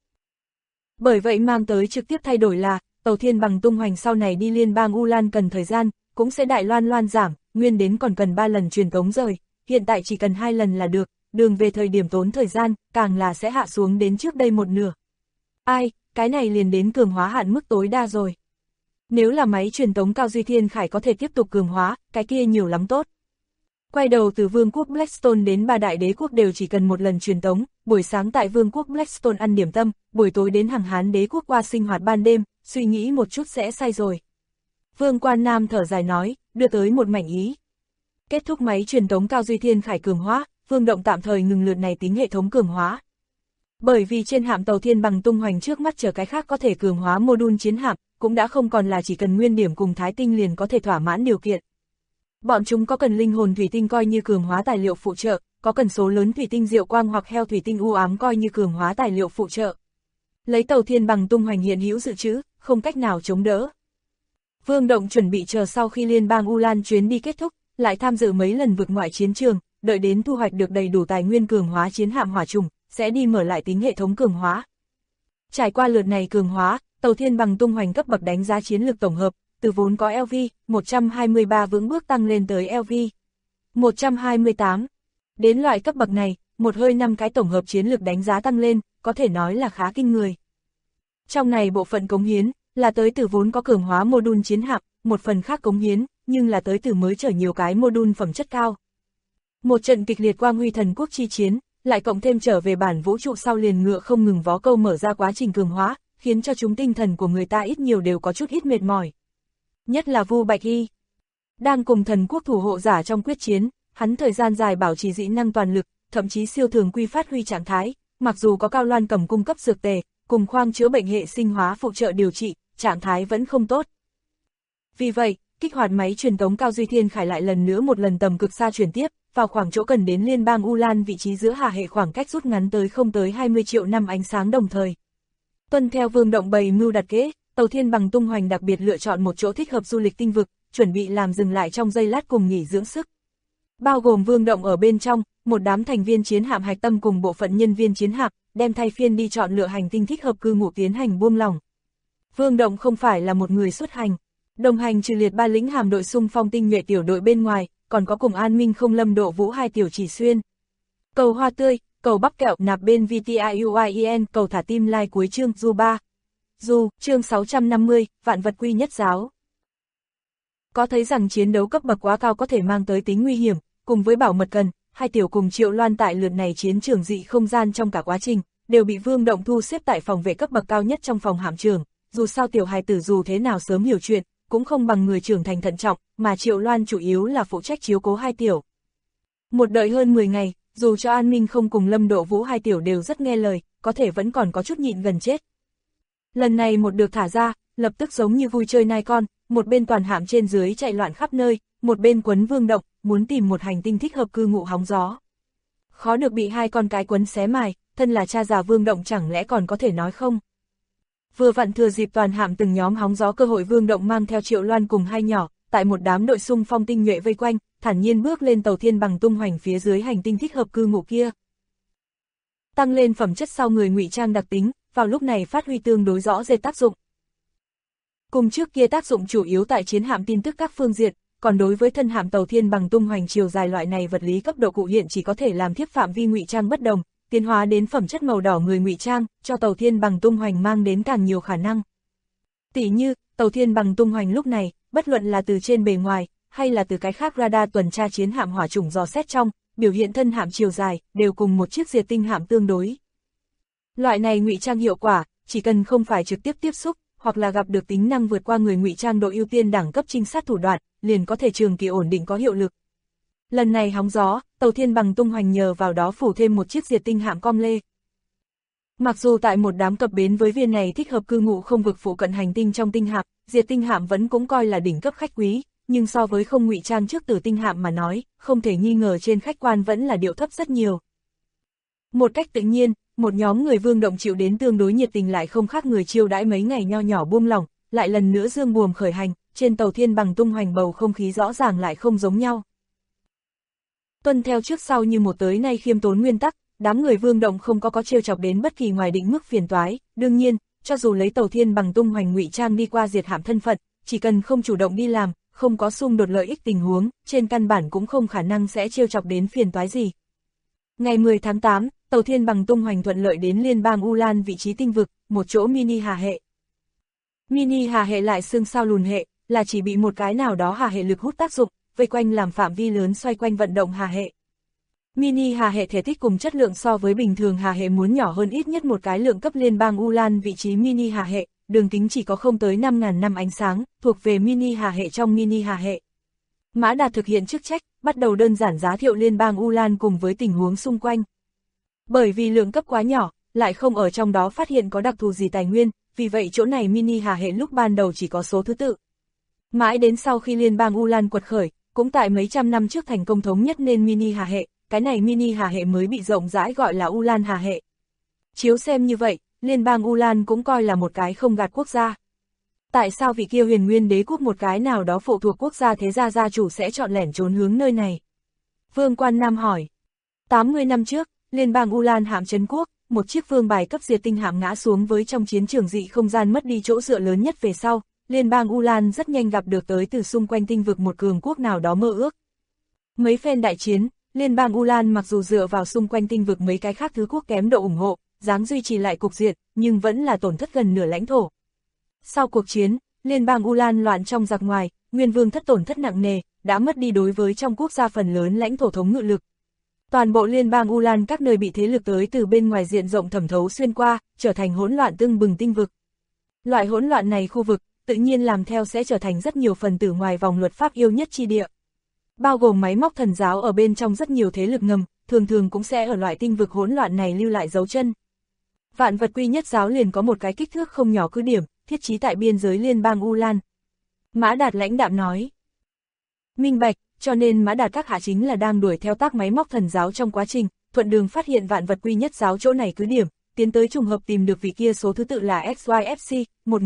Bởi vậy mang tới trực tiếp thay đổi là, tàu thiên bằng tung hoành sau này đi liên bang Ulan cần thời gian, cũng sẽ đại loan giảm, nguyên đến còn cần 3 lần truyền tống rời, hiện tại chỉ cần 2 lần là được, đường về thời điểm tốn thời gian, càng là sẽ hạ xuống đến trước đây một nửa. Ai, cái này liền đến cường hóa hạn mức tối đa rồi. Nếu là máy truyền tống cao duy thiên khải có thể tiếp tục cường hóa, cái kia nhiều lắm tốt. Quay đầu từ vương quốc Blackstone đến 3 đại đế quốc đều chỉ cần 1 lần truyền tống, buổi sáng tại vương quốc Blackstone ăn điểm tâm, buổi tối đến Hằng Hán đế quốc qua sinh hoạt ban đêm, suy nghĩ một chút sẽ sai rồi. Vương Quan Nam thở dài nói, đưa tới một mảnh ý. Kết thúc máy truyền tống cao duy thiên khải cường hóa, Vương Động tạm thời ngừng lượt này tính hệ thống cường hóa. Bởi vì trên hạm tàu Thiên Bằng tung hoành trước mắt chờ cái khác có thể cường hóa mô-đun chiến hạm, cũng đã không còn là chỉ cần nguyên điểm cùng thái tinh liền có thể thỏa mãn điều kiện. Bọn chúng có cần linh hồn thủy tinh coi như cường hóa tài liệu phụ trợ, có cần số lớn thủy tinh diệu quang hoặc heo thủy tinh u ám coi như cường hóa tài liệu phụ trợ. Lấy tàu Thiên Bằng tung hoành hiện hữu dự trữ, không cách nào chống đỡ. Vương Động chuẩn bị chờ sau khi liên bang U Lan chuyến đi kết thúc, lại tham dự mấy lần vượt ngoại chiến trường, đợi đến thu hoạch được đầy đủ tài nguyên cường hóa chiến hạm hỏa trùng, sẽ đi mở lại tính hệ thống cường hóa. Trải qua lượt này cường hóa, tàu Thiên Bằng tung hoành cấp bậc đánh giá chiến lược tổng hợp, từ vốn có LV 123 vững bước tăng lên tới LV 128. Đến loại cấp bậc này, một hơi 5 cái tổng hợp chiến lược đánh giá tăng lên, có thể nói là khá kinh người. Trong này bộ phận cống hiến, là tới từ vốn có cường hóa mô-đun chiến hạm, một phần khác cống hiến, nhưng là tới từ mới chở nhiều cái mô-đun phẩm chất cao. Một trận kịch liệt quang huy thần quốc chi chiến, lại cộng thêm trở về bản vũ trụ sau liền ngựa không ngừng vó câu mở ra quá trình cường hóa, khiến cho chúng tinh thần của người ta ít nhiều đều có chút ít mệt mỏi. Nhất là Vu Bạch Y. Đang cùng thần quốc thủ hộ giả trong quyết chiến, hắn thời gian dài bảo trì dĩ năng toàn lực, thậm chí siêu thường quy phát huy trạng thái, mặc dù có Cao Loan Cầm cung cấp dược tề, cùng khoang chữa bệnh hệ sinh hóa phụ trợ điều trị, trạng thái vẫn không tốt. Vì vậy, kích hoạt máy truyền tống Cao Duy Thiên Khải lại lần nữa một lần tầm cực xa chuyển tiếp, vào khoảng chỗ cần đến liên bang U Lan vị trí giữa hà hệ khoảng cách rút ngắn tới không tới 20 triệu năm ánh sáng đồng thời. Tuân theo Vương Động bày mưu đặt kế, tàu Thiên Bằng tung hoành đặc biệt lựa chọn một chỗ thích hợp du lịch tinh vực, chuẩn bị làm dừng lại trong giây lát cùng nghỉ dưỡng sức. Bao gồm Vương Động ở bên trong, một đám thành viên chiến hạm hạch tâm cùng bộ phận nhân viên chiến hạm, đem thay phiên đi chọn lựa hành tinh thích hợp cư ngụ tiến hành buông lỏng. Vương Động không phải là một người xuất hành, đồng hành trừ liệt ba lĩnh hàm đội xung phong tinh nhuệ tiểu đội bên ngoài, còn có cùng An Minh không Lâm Độ Vũ hai tiểu chỉ xuyên. Cầu hoa tươi, cầu bắp kẹo nạp bên VTIUIEN, cầu thả tim like cuối chương Du 3. Du, chương 650, vạn vật quy nhất giáo. Có thấy rằng chiến đấu cấp bậc quá cao có thể mang tới tính nguy hiểm, cùng với bảo mật cần, hai tiểu cùng Triệu Loan tại lượt này chiến trường dị không gian trong cả quá trình, đều bị Vương Động thu xếp tại phòng vệ cấp bậc cao nhất trong phòng hạm trường. Dù sao tiểu hài tử dù thế nào sớm hiểu chuyện, cũng không bằng người trưởng thành thận trọng, mà Triệu Loan chủ yếu là phụ trách chiếu cố hai tiểu. Một đợi hơn 10 ngày, dù cho An Minh không cùng Lâm Độ Vũ hai tiểu đều rất nghe lời, có thể vẫn còn có chút nhịn gần chết. Lần này một được thả ra, lập tức giống như vui chơi nai con, một bên toàn hạm trên dưới chạy loạn khắp nơi, một bên quấn Vương Động, muốn tìm một hành tinh thích hợp cư ngụ hóng gió. Khó được bị hai con cái quấn xé mài, thân là cha già Vương Động chẳng lẽ còn có thể nói không? Vừa vặn thừa dịp toàn hạm từng nhóm hóng gió cơ hội, Vương Động mang theo Triệu Loan cùng hai nhỏ, tại một đám đội xung phong tinh nhuệ vây quanh, thản nhiên bước lên tàu Thiên Bằng tung hoành phía dưới hành tinh thích hợp cư ngụ kia. Tăng lên phẩm chất sau người ngụy trang đặc tính, vào lúc này phát huy tương đối rõ rệt tác dụng. Cùng trước kia tác dụng chủ yếu tại chiến hạm tin tức các phương diện, còn đối với thân hạm tàu Thiên Bằng tung hoành chiều dài loại này vật lý cấp độ cụ hiện chỉ có thể làm thiếp phạm vi ngụy trang bất đồng, tiến hóa đến phẩm chất màu đỏ người ngụy trang, cho tàu Thiên Bằng tung hoành mang đến càng nhiều khả năng. Tỉ như, tàu Thiên Bằng tung hoành lúc này, bất luận là từ trên bề ngoài, hay là từ cái khác radar tuần tra chiến hạm hỏa chủng dò xét trong, biểu hiện thân hạm chiều dài, đều cùng một chiếc diệt tinh hạm tương đối. Loại này ngụy trang hiệu quả, chỉ cần không phải trực tiếp tiếp xúc, hoặc là gặp được tính năng vượt qua người ngụy trang độ ưu tiên đẳng cấp trinh sát thủ đoạn, liền có thể trường kỳ ổn định có hiệu lực. Lần này hóng gió, tàu Thiên Bằng tung hoành nhờ vào đó phủ thêm một chiếc diệt tinh hạm com lê. Mặc dù tại một đám cập bến với viên này thích hợp cư ngụ không vực phụ cận hành tinh trong tinh hạm, diệt tinh hạm vẫn cũng coi là đỉnh cấp khách quý, nhưng so với không ngụy trang trước Tử tinh hạm mà nói, không thể nghi ngờ trên khách quan vẫn là điệu thấp rất nhiều. Một cách tự nhiên, một nhóm người Vương Động chịu đến tương đối nhiệt tình lại không khác người chiêu đãi mấy ngày nho nhỏ buông lỏng, lại lần nữa dương buồm khởi hành, trên tàu Thiên Bằng tung hoành bầu không khí rõ ràng lại không giống nhau. Tuân theo trước sau như một tới nay khiêm tốn nguyên tắc, đám người Vương Động không có trêu chọc đến bất kỳ ngoài định mức phiền toái, đương nhiên, cho dù lấy tàu Thiên Bằng tung hoành ngụy trang đi qua diệt hạm thân phận, chỉ cần không chủ động đi làm, không có xung đột lợi ích tình huống, trên căn bản cũng không khả năng sẽ trêu chọc đến phiền toái gì. Ngày 10 tháng 8, tàu Thiên Bằng tung hoành thuận lợi đến liên bang U Lan vị trí tinh vực, một chỗ mini hà hệ. Mini hà hệ lại xương sao lùn hệ, là chỉ bị một cái nào đó hà hệ lực hút tác dụng, vây quanh làm phạm vi lớn xoay quanh vận động hà hệ. Mini hà hệ thể tích cùng chất lượng so với bình thường hà hệ muốn nhỏ hơn ít nhất một cái lượng cấp liên bang U Lan vị trí mini hà hệ, đường kính chỉ có không tới 5.000 năm ánh sáng, thuộc về mini hà hệ trong mini hà hệ. Mã Đạt thực hiện chức trách, bắt đầu đơn giản giới thiệu liên bang U Lan cùng với tình huống xung quanh. Bởi vì lượng cấp quá nhỏ, lại không ở trong đó phát hiện có đặc thù gì tài nguyên, vì vậy chỗ này mini hà hệ lúc ban đầu chỉ có số thứ tự. Mãi đến sau khi liên bang Ulan quật khởi, cũng tại mấy trăm năm trước thành công thống nhất nên mini hà hệ, cái này mini hà hệ mới bị rộng rãi gọi là Ulan hà hệ. Chiếu xem như vậy, liên bang Ulan cũng coi là một cái không gạt quốc gia. Tại sao vị kia huyền nguyên đế quốc một cái nào đó phụ thuộc quốc gia thế gia gia chủ sẽ chọn lẻn trốn hướng nơi này? Vương Quan Nam hỏi. 80 năm trước, liên bang Ulan hạm trấn quốc, một chiếc vương bài cấp diệt tinh hạm ngã xuống với trong chiến trường dị không gian mất đi chỗ dựa lớn nhất về sau, liên bang Ulan rất nhanh gặp được tới từ xung quanh tinh vực một cường quốc nào đó mơ ước. Mấy phen đại chiến, liên bang Ulan mặc dù dựa vào xung quanh tinh vực mấy cái khác thứ quốc kém độ ủng hộ, dáng duy trì lại cục diện, nhưng vẫn là tổn thất gần nửa lãnh thổ. Sau cuộc chiến, liên bang Ulan loạn trong giặc ngoài, Nguyên Vương thất tổn thất nặng nề, đã mất đi đối với trong quốc gia phần lớn lãnh thổ thống ngự lực. Toàn bộ liên bang Ulan các nơi bị thế lực tới từ bên ngoài diện rộng thẩm thấu xuyên qua, trở thành hỗn loạn tưng bừng tinh vực. Loại hỗn loạn này khu vực, tự nhiên làm theo sẽ trở thành rất nhiều phần tử ngoài vòng luật pháp yêu nhất chi địa. Bao gồm máy móc thần giáo ở bên trong rất nhiều thế lực ngầm, thường thường cũng sẽ ở loại tinh vực hỗn loạn này lưu lại dấu chân. Vạn vật quy nhất giáo liền có một cái kích thước không nhỏ cứ điểm, thiết trí tại biên giới liên bang Ulan. Mã Đạt lãnh đạm nói. Minh bạch, cho nên Mã Đạt các hạ chính là đang đuổi theo tác máy móc thần giáo trong quá trình, thuận đường phát hiện vạn vật quy nhất giáo chỗ này cứ điểm, tiến tới trùng hợp tìm được vị kia số thứ tự là XYFC,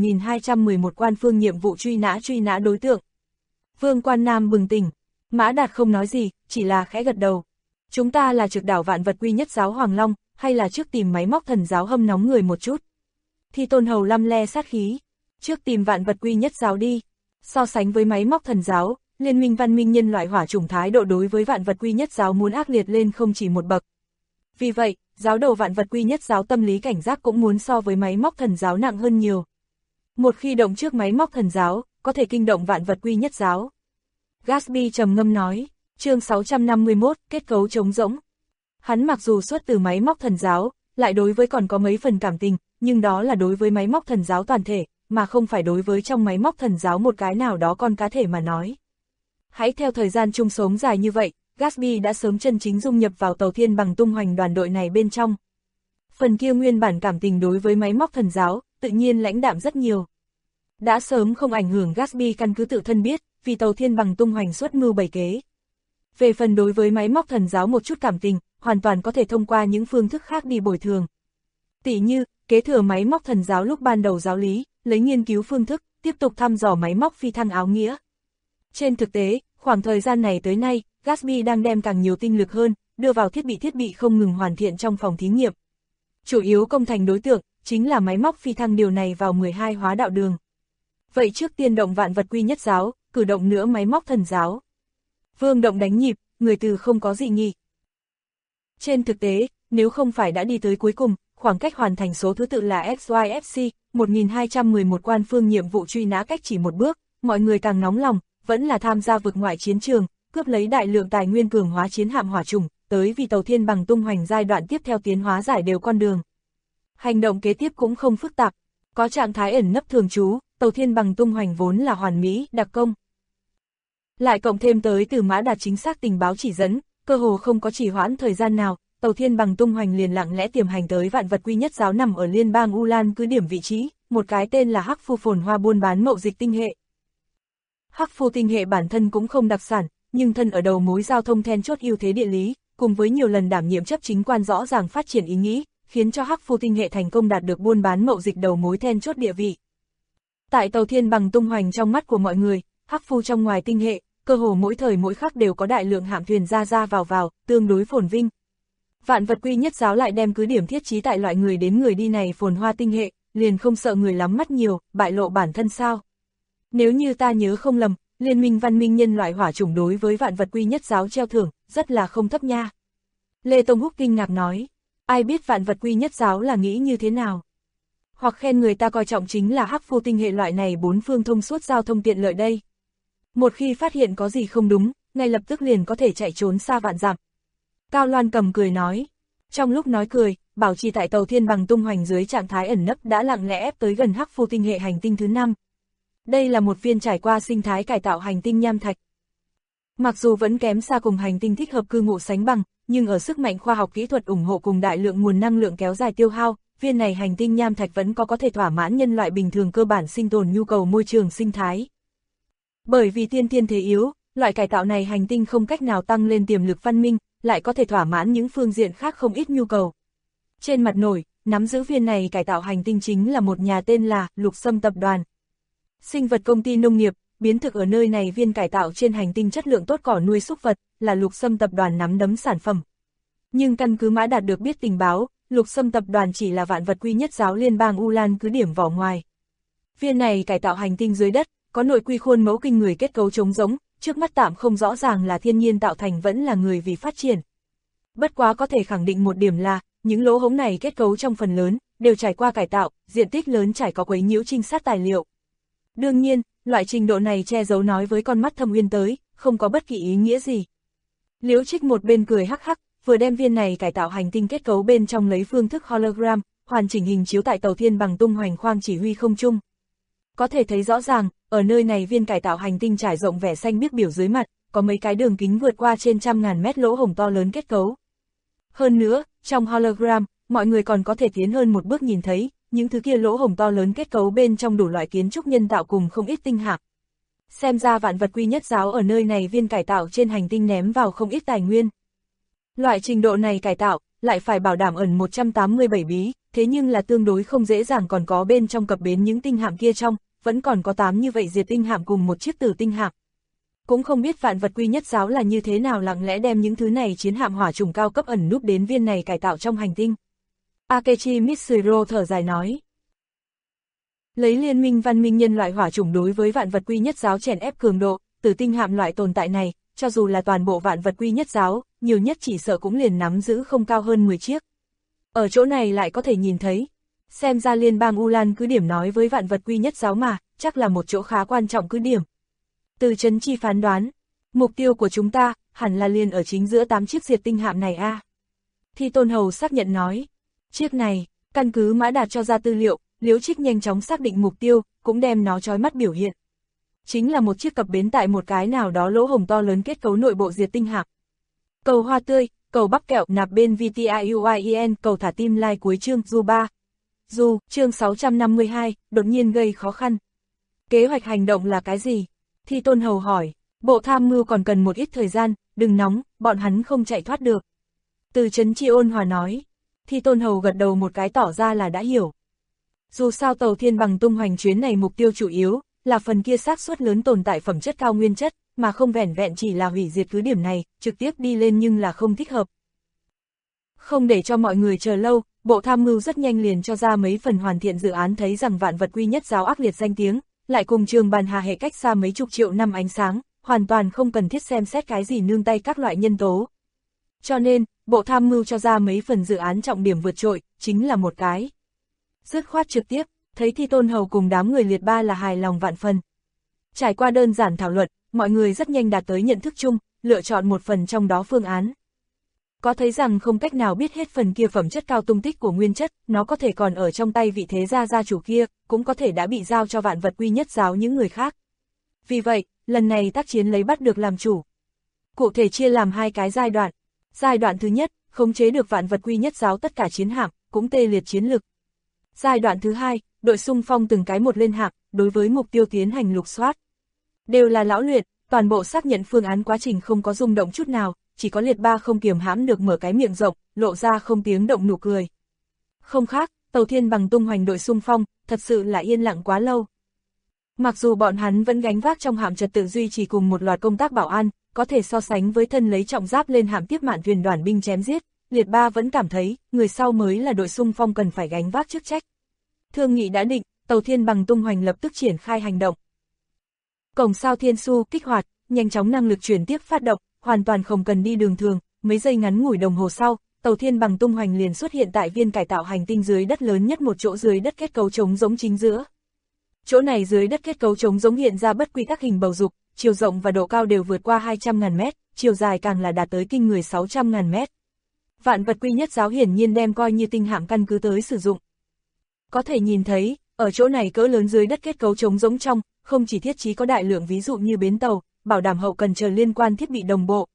1211 quan phương nhiệm vụ truy nã đối tượng. Vương Quan Nam bừng tỉnh, Mã Đạt không nói gì, chỉ là khẽ gật đầu. Chúng ta là trực đảo vạn vật quy nhất giáo Hoàng Long, hay là trước tìm máy móc thần giáo hâm nóng người một chút? Thì Tôn Hầu lăm le sát khí, trước tìm vạn vật quy nhất giáo đi. So sánh với máy móc thần giáo, liên minh văn minh nhân loại hỏa chủng thái độ đối với vạn vật quy nhất giáo muốn ác liệt lên không chỉ một bậc. Vì vậy, giáo đầu vạn vật quy nhất giáo tâm lý cảnh giác cũng muốn so với máy móc thần giáo nặng hơn nhiều. Một khi động trước máy móc thần giáo, có thể kinh động vạn vật quy nhất giáo. Gatsby trầm ngâm nói, chương 651, kết cấu trống rỗng. Hắn mặc dù xuất từ máy móc thần giáo, lại đối với còn có mấy phần cảm tình, nhưng đó là đối với máy móc thần giáo toàn thể, mà không phải đối với trong máy móc thần giáo một cái nào đó con cá thể mà nói. Hãy theo thời gian chung sống dài như vậy, Gatsby đã sớm chân chính dung nhập vào Tàu Thiên Bằng tung hoành đoàn đội này bên trong. Phần kia nguyên bản cảm tình đối với máy móc thần giáo, tự nhiên lãnh đạm rất nhiều. Đã sớm không ảnh hưởng Gatsby căn cứ tự thân biết, vì Tàu Thiên Bằng tung hoành xuất mưu bày kế. Về phần đối với máy móc thần giáo một chút cảm tình, hoàn toàn có thể thông qua những phương thức khác đi bồi thường. Tỉ như, kế thừa máy móc thần giáo lúc ban đầu giáo lý, lấy nghiên cứu phương thức, tiếp tục thăm dò máy móc phi thăng áo nghĩa. Trên thực tế, khoảng thời gian này tới nay, Gatsby đang đem càng nhiều tinh lực hơn, đưa vào thiết bị không ngừng hoàn thiện trong phòng thí nghiệm. Chủ yếu công thành đối tượng, chính là máy móc phi thăng điều này vào 12 hóa đạo đường. Vậy trước tiên động vạn vật quy nhất giáo, cử động nữa máy móc thần giáo. Vương Động đánh nhịp, người từ không có dị nghị. Trên thực tế, nếu không phải đã đi tới cuối cùng, khoảng cách hoàn thành số thứ tự là XYFC, 1211 quan phương nhiệm vụ truy nã cách chỉ một bước, mọi người càng nóng lòng, vẫn là tham gia vực ngoại chiến trường, cướp lấy đại lượng tài nguyên cường hóa chiến hạm hỏa trùng, tới vì Tàu Thiên Bằng tung hoành giai đoạn tiếp theo tiến hóa giải đều con đường. Hành động kế tiếp cũng không phức tạp, có trạng thái ẩn nấp thường trú, Tàu Thiên Bằng tung hoành vốn là hoàn mỹ, đặc công. Lại cộng thêm tới từ Mã Đạt chính xác tình báo chỉ dẫn, cơ hồ không có chỉ hoãn thời gian nào, Tàu Thiên Bằng tung hoành liền lặng lẽ tiềm hành tới vạn vật quy nhất giáo nằm ở liên bang Ulan cứ điểm vị trí, một cái tên là Hắc Phu phồn hoa buôn bán mậu dịch tinh hệ. Hắc Phu tinh hệ bản thân cũng không đặc sản, nhưng thân ở đầu mối giao thông then chốt ưu thế địa lý, cùng với nhiều lần đảm nhiệm chấp chính quan rõ ràng phát triển ý nghĩ, khiến cho Hắc Phu tinh hệ thành công đạt được buôn bán mậu dịch đầu mối then chốt địa vị. Tại Tàu Thiên Bằng tung hoành trong mắt của mọi người, Hắc Phu trong ngoài tinh hệ, cơ hồ mỗi thời mỗi khắc đều có đại lượng hạm thuyền ra vào, tương đối phồn vinh. Vạn vật quy nhất giáo lại đem cứ điểm thiết trí tại loại người đến người đi này phồn hoa tinh hệ, liền không sợ người lắm mắt nhiều, bại lộ bản thân sao? Nếu như ta nhớ không lầm, liên minh văn minh nhân loại hỏa chủng đối với vạn vật quy nhất giáo treo thưởng, rất là không thấp nha. Lê Tông Húc kinh ngạc nói, ai biết vạn vật quy nhất giáo là nghĩ như thế nào? Hoặc khen người ta coi trọng chính là Hắc Phu tinh hệ loại này bốn phương thông suốt giao thông tiện lợi đây. Một khi phát hiện có gì không đúng, ngay lập tức liền có thể chạy trốn xa vạn dặm. Cao Loan cầm cười nói. Trong lúc nói cười, bảo trì tại Tàu Thiên Bằng tung hoành dưới trạng thái ẩn nấp đã lặng lẽ ép tới gần Hắc Phu tinh hệ hành tinh thứ 5. Đây là một viên trải qua sinh thái cải tạo hành tinh nham thạch. Mặc dù vẫn kém xa cùng hành tinh thích hợp cư ngụ sánh bằng, nhưng ở sức mạnh khoa học kỹ thuật ủng hộ cùng đại lượng nguồn năng lượng kéo dài tiêu hao, viên này hành tinh nham thạch vẫn có thể thỏa mãn nhân loại bình thường cơ bản sinh tồn nhu cầu môi trường sinh thái. Bởi vì tiên thiên thế yếu, loại cải tạo này hành tinh không cách nào tăng lên tiềm lực văn minh, lại có thể thỏa mãn những phương diện khác không ít nhu cầu. Trên mặt nổi, nắm giữ viên này cải tạo hành tinh chính là một nhà tên là Lục Sâm Tập đoàn. Sinh vật công ty nông nghiệp, biến thực ở nơi này viên cải tạo trên hành tinh chất lượng tốt cỏ nuôi súc vật, là Lục Sâm Tập đoàn nắm đấm sản phẩm. Nhưng căn cứ Mã Đạt được biết tình báo, Lục Sâm Tập đoàn chỉ là vạn vật quy nhất giáo liên bang Ulan cứ điểm vỏ ngoài. Viên này cải tạo hành tinh dưới đất, có nội quy khuôn mẫu kinh người kết cấu trống rỗng, trước mắt tạm không rõ ràng là thiên nhiên tạo thành vẫn là người vì phát triển. Bất quá có thể khẳng định một điểm là, những lỗ hổng này kết cấu trong phần lớn, đều trải qua cải tạo, diện tích lớn trải có quấy nhiễu trinh sát tài liệu. Đương nhiên, loại trình độ này che giấu nói với con mắt Thâm Uyên tới, không có bất kỳ ý nghĩa gì. Liễu Trích một bên cười hắc hắc, vừa đem viên này cải tạo hành tinh kết cấu bên trong lấy phương thức hologram, hoàn chỉnh hình chiếu tại tàu thiên bằng tung hoành khoang chỉ huy không trung. Có thể thấy rõ ràng, ở nơi này viên cải tạo hành tinh trải rộng vẻ xanh biếc biểu dưới mặt, có mấy cái đường kính vượt qua trên 100.000 mét lỗ hổng to lớn kết cấu. Hơn nữa, trong hologram, mọi người còn có thể tiến hơn một bước nhìn thấy, những thứ kia lỗ hổng to lớn kết cấu bên trong đủ loại kiến trúc nhân tạo cùng không ít tinh hạp. Xem ra vạn vật quy nhất giáo ở nơi này viên cải tạo trên hành tinh ném vào không ít tài nguyên. Loại trình độ này cải tạo, lại phải bảo đảm ẩn 187 bí, thế nhưng là tương đối không dễ dàng, còn có bên trong cập bến những tinh hạm kia trong, vẫn còn có 8 như vậy diệt tinh hạm cùng một chiếc tử tinh hạm. Cũng không biết vạn vật quy nhất giáo là như thế nào lặng lẽ đem những thứ này chiến hạm hỏa trùng cao cấp ẩn núp đến viên này cải tạo trong hành tinh. Akechi Mitsuro thở dài nói. Lấy liên minh văn minh nhân loại hỏa chủng đối với vạn vật quy nhất giáo chèn ép cường độ, tử tinh hạm loại tồn tại này, cho dù là toàn bộ vạn vật quy nhất giáo, nhiều nhất chỉ sợ cũng liền nắm giữ không cao hơn 10 chiếc. Ở chỗ này lại có thể nhìn thấy, xem ra liên bang Ulan cứ điểm nói với vạn vật quy nhất giáo mà, chắc là một chỗ khá quan trọng cứ điểm. Từ Trấn Chi phán đoán, mục tiêu của chúng ta, hẳn là liền ở chính giữa 8 chiếc diệt tinh hạm này a. Thi Tôn Hầu xác nhận nói, chiếc này, căn cứ Mã Đạt cho ra tư liệu, Liễu Trích nhanh chóng xác định mục tiêu, cũng đem nó chói mắt biểu hiện. Chính là một chiếc cập bến tại một cái nào đó lỗ hổng to lớn kết cấu nội bộ diệt tinh hạm. Cầu hoa tươi, cầu bắp kẹo nạp bên VTIUIEN, cầu thả tim like cuối chương du 3. Du, chương 652, đột nhiên gây khó khăn. Kế hoạch hành động là cái gì? Thi Tôn Hầu hỏi, bộ tham mưu còn cần một ít thời gian, đừng nóng, bọn hắn không chạy thoát được. Từ Trấn Chi ôn hòa nói, Thi Tôn Hầu gật đầu một cái tỏ ra là đã hiểu. Dù sao tàu thiên bằng tung hoành chuyến này mục tiêu chủ yếu, là phần kia xác suất lớn tồn tại phẩm chất cao nguyên chất, mà không vẻn vẹn chỉ là hủy diệt cứ điểm này, trực tiếp đi lên nhưng là không thích hợp. Không để cho mọi người chờ lâu, bộ tham mưu rất nhanh liền cho ra mấy phần hoàn thiện dự án, thấy rằng vạn vật quy nhất giáo ác liệt danh tiếng, lại cùng Trường Bàn Hà hệ cách xa mấy chục triệu năm ánh sáng, hoàn toàn không cần thiết xem xét cái gì nương tay các loại nhân tố. Cho nên, bộ tham mưu cho ra mấy phần dự án trọng điểm vượt trội, chính là một cái. Dứt khoát trực tiếp, thấy Thi Tôn Hầu cùng đám người liệt ba là hài lòng vạn phần. Trải qua đơn giản thảo luận, mọi người rất nhanh đạt tới nhận thức chung, lựa chọn một phần trong đó phương án. Có thấy rằng không cách nào biết hết phần kia phẩm chất cao tung tích của nguyên chất, nó có thể còn ở trong tay vị thế gia chủ kia, cũng có thể đã bị giao cho vạn vật quy nhất giáo những người khác. Vì vậy, lần này tác chiến lấy bắt được làm chủ. Cụ thể chia làm hai cái giai đoạn. Giai đoạn thứ nhất, khống chế được vạn vật quy nhất giáo tất cả chiến hạm, cũng tê liệt chiến lực. Giai đoạn thứ hai, đội xung phong từng cái một lên hạm, đối với mục tiêu tiến hành lục soát. Đều là lão luyện, toàn bộ xác nhận phương án quá trình không có rung động chút nào, chỉ có liệt ba không kiềm hãm được mở cái miệng rộng, lộ ra không tiếng động nụ cười. Không khác, tàu thiên bằng tung hoành đội xung phong, thật sự là yên lặng quá lâu. Mặc dù bọn hắn vẫn gánh vác trong hạm trật tự duy trì cùng một loạt công tác bảo an, có thể so sánh với thân lấy trọng giáp lên hạm tiếp mạn thuyền đoàn binh chém giết, liệt ba vẫn cảm thấy, người sau mới là đội xung phong cần phải gánh vác chức trách. Thương nghị đã định, tàu thiên bằng tung hoành lập tức triển khai hành động. Cổng sao thiên su kích hoạt, nhanh chóng năng lực chuyển tiếp phát động, hoàn toàn không cần đi đường thường, mấy giây ngắn ngủi đồng hồ sau, tàu thiên bằng tung hoành liền xuất hiện tại viên cải tạo hành tinh dưới đất lớn nhất một chỗ dưới đất kết cấu trống giống chính giữa. Chỗ này dưới đất kết cấu trống giống hiện ra bất quy tắc hình bầu dục, chiều rộng và độ cao đều vượt qua 200.000 mét, chiều dài càng là đạt tới kinh người 600.000 mét. Vạn vật quy nhất giáo hiển nhiên đem coi như tinh hạm căn cứ tới sử dụng. Có thể nhìn thấy, ở chỗ này cỡ lớn dưới đất kết cấu trống giống trong, không chỉ thiết trí có đại lượng ví dụ như bến tàu, bảo đảm hậu cần chờ liên quan thiết bị đồng bộ,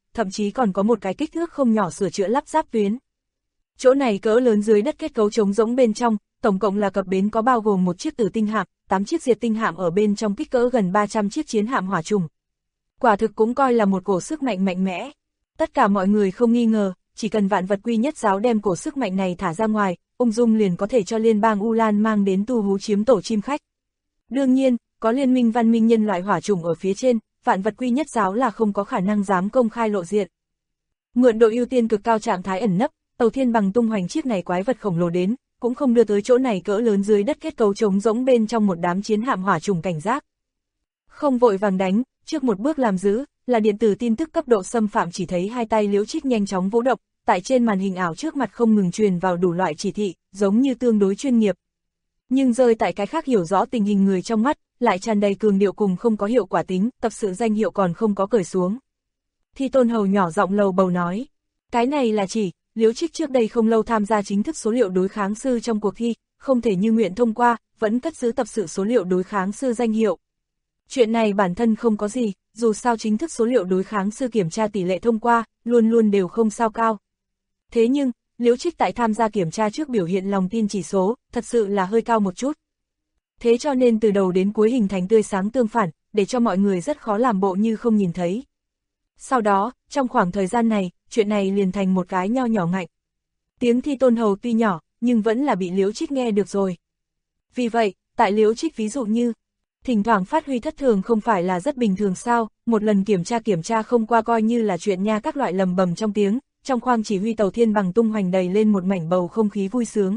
thậm chí còn có một cái kích thước không nhỏ sửa chữa lắp ráp tuyến. Chỗ này cỡ lớn dưới đất kết cấu trống rỗng bên trong, tổng cộng là cập bến có bao gồm một chiếc tử tinh hạm, 8 chiếc diệt tinh hạm ở bên trong kích cỡ gần 300 chiếc chiến hạm hỏa trùng. Quả thực cũng coi là một cổ sức mạnh mạnh mẽ. Tất cả mọi người không nghi ngờ, chỉ cần vạn vật quy nhất giáo đem cổ sức mạnh này thả ra ngoài, ung dung liền có thể cho liên bang U Lan mang đến tu hú chiếm tổ chim khách. Đương nhiên, có liên minh văn minh nhân loại hỏa trùng ở phía trên, vạn vật quy nhất giáo là không có khả năng dám công khai lộ diện. Mượn độ ưu tiên cực cao trạng thái ẩn nấp, tàu thiên bằng tung hoành chiếc này quái vật khổng lồ đến, cũng không đưa tới chỗ này cỡ lớn dưới đất kết cấu trống rỗng bên trong một đám chiến hạm hỏa trùng cảnh giác. Không vội vàng đánh, trước một bước làm giữ, là điện tử tin tức cấp độ xâm phạm chỉ thấy hai tay Liễu Trích nhanh chóng vũ động, tại trên màn hình ảo trước mặt không ngừng truyền vào đủ loại chỉ thị, giống như tương đối chuyên nghiệp. Nhưng rơi tại cái khác hiểu rõ tình hình người trong mắt, lại tràn đầy cường điệu cùng không có hiệu quả tính, tập sự danh hiệu còn không có cởi xuống. Thi Tôn Hầu nhỏ giọng lầu bầu nói, cái này là chỉ, Liễu Trích trước đây không lâu tham gia chính thức số liệu đối kháng sư trong cuộc thi, không thể như nguyện thông qua, vẫn cất giữ tập sự số liệu đối kháng sư danh hiệu. Chuyện này bản thân không có gì, dù sao chính thức số liệu đối kháng sư kiểm tra tỷ lệ thông qua, luôn luôn đều không sao cao. Thế nhưng, Liễu Trích tại tham gia kiểm tra trước biểu hiện lòng tin chỉ số, thật sự là hơi cao một chút. Thế cho nên từ đầu đến cuối hình thành tươi sáng tương phản, để cho mọi người rất khó làm bộ như không nhìn thấy. Sau đó, trong khoảng thời gian này, chuyện này liền thành một cái nho nhỏ ngạnh. Tiếng Thi Tôn Hầu tuy nhỏ, nhưng vẫn là bị Liễu Trích nghe được rồi. Vì vậy, tại Liễu Trích ví dụ như, thỉnh thoảng phát huy thất thường không phải là rất bình thường sao, một lần kiểm tra không qua coi như là chuyện nha, các loại lầm bầm trong tiếng, trong khoang chỉ huy tàu thiên bằng tung hoành đầy lên một mảnh bầu không khí vui sướng.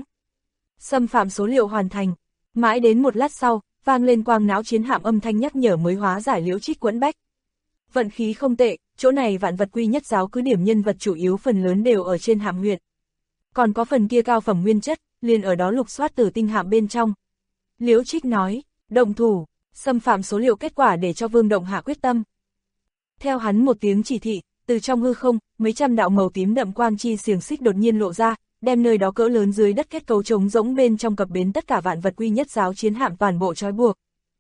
Xâm phạm số liệu hoàn thành, mãi đến một lát sau, vang lên quang não chiến hạm âm thanh nhắc nhở mới hóa giải Liễu Trích quẫn bách. Vận khí không tệ, chỗ này vạn vật quy nhất giáo cứ điểm nhân vật chủ yếu phần lớn đều ở trên hạm huyệt. Còn có phần kia cao phẩm nguyên chất, liền ở đó lục soát tử tinh hạm bên trong. Liễu Trích nói, động thủ, xâm phạm số liệu kết quả để cho Vương Động hạ quyết tâm. Theo hắn một tiếng chỉ thị, từ trong hư không, mấy trăm đạo màu tím đậm quang chi xiềng xích đột nhiên lộ ra, đem nơi đó cỡ lớn dưới đất kết cấu trống rỗng bên trong cập bến tất cả vạn vật quy nhất giáo chiến hạm toàn bộ trói buộc.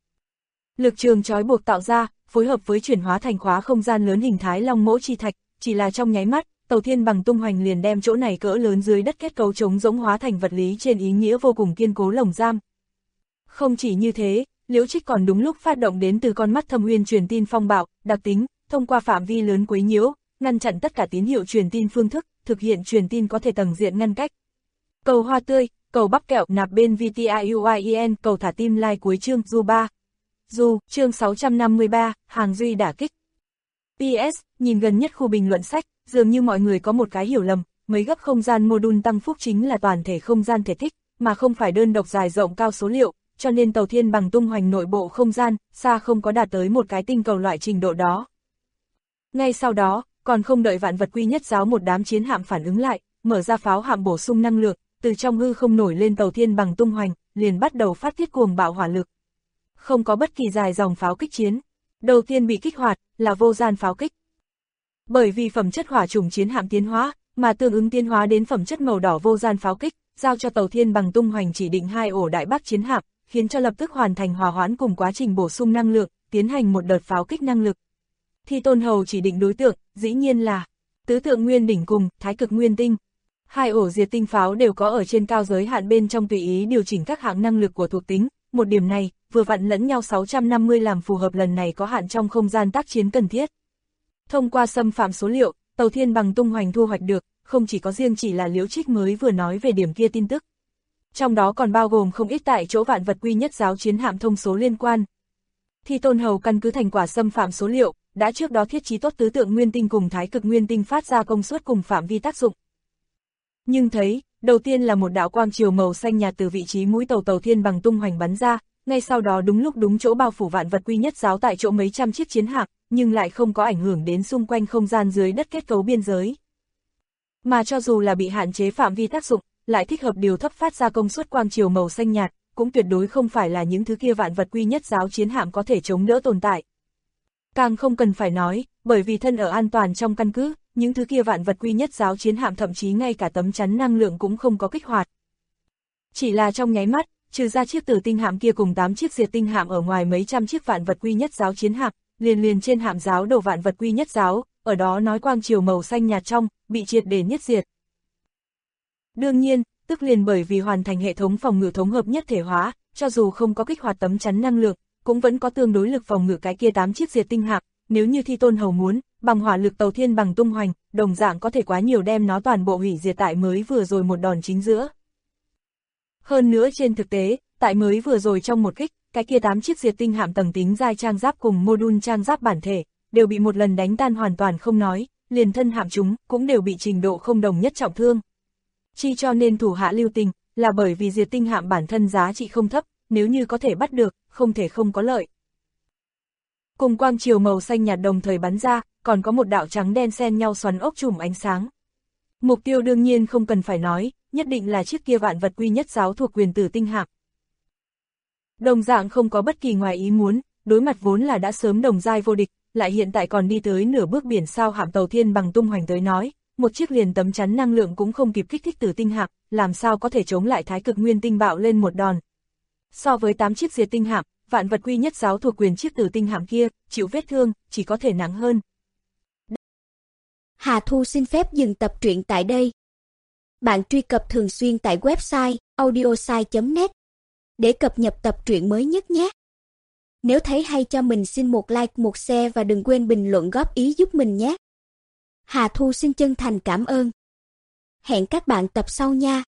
Lực trường trói buộc tạo ra, phối hợp với chuyển hóa thành khóa không gian lớn hình thái long mỗ chi thạch, chỉ là trong nháy mắt, tàu thiên bằng tung hoành liền đem chỗ này cỡ lớn dưới đất kết cấu trống rỗng hóa thành vật lý trên ý nghĩa vô cùng kiên cố lồng giam. Không chỉ như thế, Liễu Trích còn đúng lúc phát động đến từ con mắt thâm uyên truyền tin phong bạo, đặc tính, thông qua phạm vi lớn quấy nhiễu, ngăn chặn tất cả tín hiệu truyền tin phương thức, thực hiện truyền tin có thể tầng diện ngăn cách. Cầu hoa tươi, cầu bắp kẹo nạp bên VTIUIEN, cầu thả tim like cuối chương Du 3. Du, chương 653, hàng duy đả kích. PS, nhìn gần nhất khu bình luận sách, dường như mọi người có một cái hiểu lầm, mấy gấp không gian module tăng phúc chính là toàn thể không gian thể tích, mà không phải đơn độc dài rộng cao số liệu, cho nên tàu thiên bằng tung hoành nội bộ không gian, xa không có đạt tới một cái tinh cầu loại trình độ đó. Ngay sau đó, còn không đợi vạn vật quy nhất giáo một đám chiến hạm phản ứng lại, mở ra pháo hạm bổ sung năng lượng, từ trong hư không nổi lên tàu thiên bằng tung hoành, liền bắt đầu phát tiết cuồng bạo hỏa lực. Không có bất kỳ dài dòng pháo kích chiến. Đầu tiên bị kích hoạt, là vô gian pháo kích. Bởi vì phẩm chất hỏa trùng chiến hạm tiến hóa, mà tương ứng tiến hóa đến phẩm chất màu đỏ vô gian pháo kích, giao cho tàu thiên bằng tung hoành chỉ định 2 ổ đại bác chiến hạm, khiến cho lập tức hoàn thành hòa hoãn cùng quá trình bổ sung năng lượng, tiến hành một đợt pháo kích năng lực. Thi Tôn Hầu chỉ định đối tượng, dĩ nhiên là Tứ Tượng Nguyên Đỉnh cùng Thái Cực Nguyên Tinh. 2 ổ diệt tinh pháo đều có ở trên cao giới hạn bên trong tùy ý điều chỉnh các hạng năng lực của thuộc tính, một điểm này, vừa vặn lẫn nhau 650 làm phù hợp lần này có hạn trong không gian tác chiến cần thiết. Thông qua xâm phạm số liệu, tàu thiên bằng tung hoành thu hoạch được, không chỉ có riêng chỉ là Liễu Trích mới vừa nói về điểm kia tin tức. Trong đó còn bao gồm không ít tại chỗ vạn vật quy nhất giáo chiến hạm thông số liên quan. Thi Tôn Hầu căn cứ thành quả xâm phạm số liệu, đã trước đó thiết trí tốt Tứ Tượng Nguyên Tinh cùng Thái Cực Nguyên Tinh phát ra công suất cùng phạm vi tác dụng. Nhưng thấy, đầu tiên là một đạo quang chiều màu xanh nhạt từ vị trí mũi tàu thiên bằng tung hoành bắn ra, ngay sau đó đúng lúc đúng chỗ bao phủ vạn vật quy nhất giáo tại chỗ mấy trăm chiếc chiến hạm, nhưng lại không có ảnh hưởng đến xung quanh không gian dưới đất kết cấu biên giới. Mà cho dù là bị hạn chế phạm vi tác dụng, lại thích hợp điều thấp phát ra công suất quang chiều màu xanh nhạt, cũng tuyệt đối không phải là những thứ kia vạn vật quy nhất giáo chiến hạm có thể chống đỡ tồn tại. Càng không cần phải nói, bởi vì thân ở an toàn trong căn cứ, những thứ kia vạn vật quy nhất giáo chiến hạm thậm chí ngay cả tấm chắn năng lượng cũng không có kích hoạt. Chỉ là trong nháy mắt, trừ ra chiếc tử tinh hạm kia cùng 8 chiếc diệt tinh hạm ở ngoài mấy trăm chiếc vạn vật quy nhất giáo chiến hạm, liền trên hạm giáo đầu vạn vật quy nhất giáo, ở đó nói quang chiều màu xanh nhạt trong, bị triệt để nhất diệt. Đương nhiên, tức liền bởi vì hoàn thành hệ thống phòng ngự thống hợp nhất thể hóa, cho dù không có kích hoạt tấm chắn năng lượng, cũng vẫn có tương đối lực phòng ngự cái kia 8 chiếc diệt tinh hạm, nếu như Thi Tôn Hầu muốn, bằng hỏa lực tàu thiên bằng tung hoành, đồng dạng có thể quá nhiều đem nó toàn bộ hủy diệt tại mới vừa rồi một đòn chính giữa. Hơn nữa trên thực tế, tại mới vừa rồi trong một kích, cái kia 8 chiếc diệt tinh hạm tầng tính giai trang giáp cùng module trang giáp bản thể, đều bị một lần đánh tan hoàn toàn không nói, liền thân hạm chúng cũng đều bị trình độ không đồng nhất trọng thương. Chi cho nên thủ hạ lưu tình, là bởi vì diệt tinh hạm bản thân giá trị không thấp, nếu như có thể bắt được, không thể không có lợi. Cùng quang chiều màu xanh nhạt đồng thời bắn ra, còn có một đạo trắng đen xen nhau xoắn ốc chùm ánh sáng. Mục tiêu đương nhiên không cần phải nói, nhất định là chiếc kia vạn vật quy nhất giáo thuộc quyền tử tinh hạm. Đồng dạng không có bất kỳ ngoài ý muốn, đối mặt vốn là đã sớm đồng giai vô địch, lại hiện tại còn đi tới nửa bước biển sao hạm tàu thiên bằng tung hoành tới nói, một chiếc liền tấm chắn năng lượng cũng không kịp kích thích tử tinh hạm, làm sao có thể chống lại thái cực nguyên tinh bạo lên một đòn. So với 8 chiếc diệt tinh hạm, vạn vật quy nhất giáo thuộc quyền chiếc tử tinh hạm kia, chịu vết thương, chỉ có thể nặng hơn. Hà Thu xin phép dừng tập truyện tại đây. Bạn truy cập thường xuyên tại website audiosai.net để cập nhật tập truyện mới nhất nhé. Nếu thấy hay cho mình xin một like, một share và đừng quên bình luận góp ý giúp mình nhé. Hà Thu xin chân thành cảm ơn. Hẹn các bạn tập sau nha.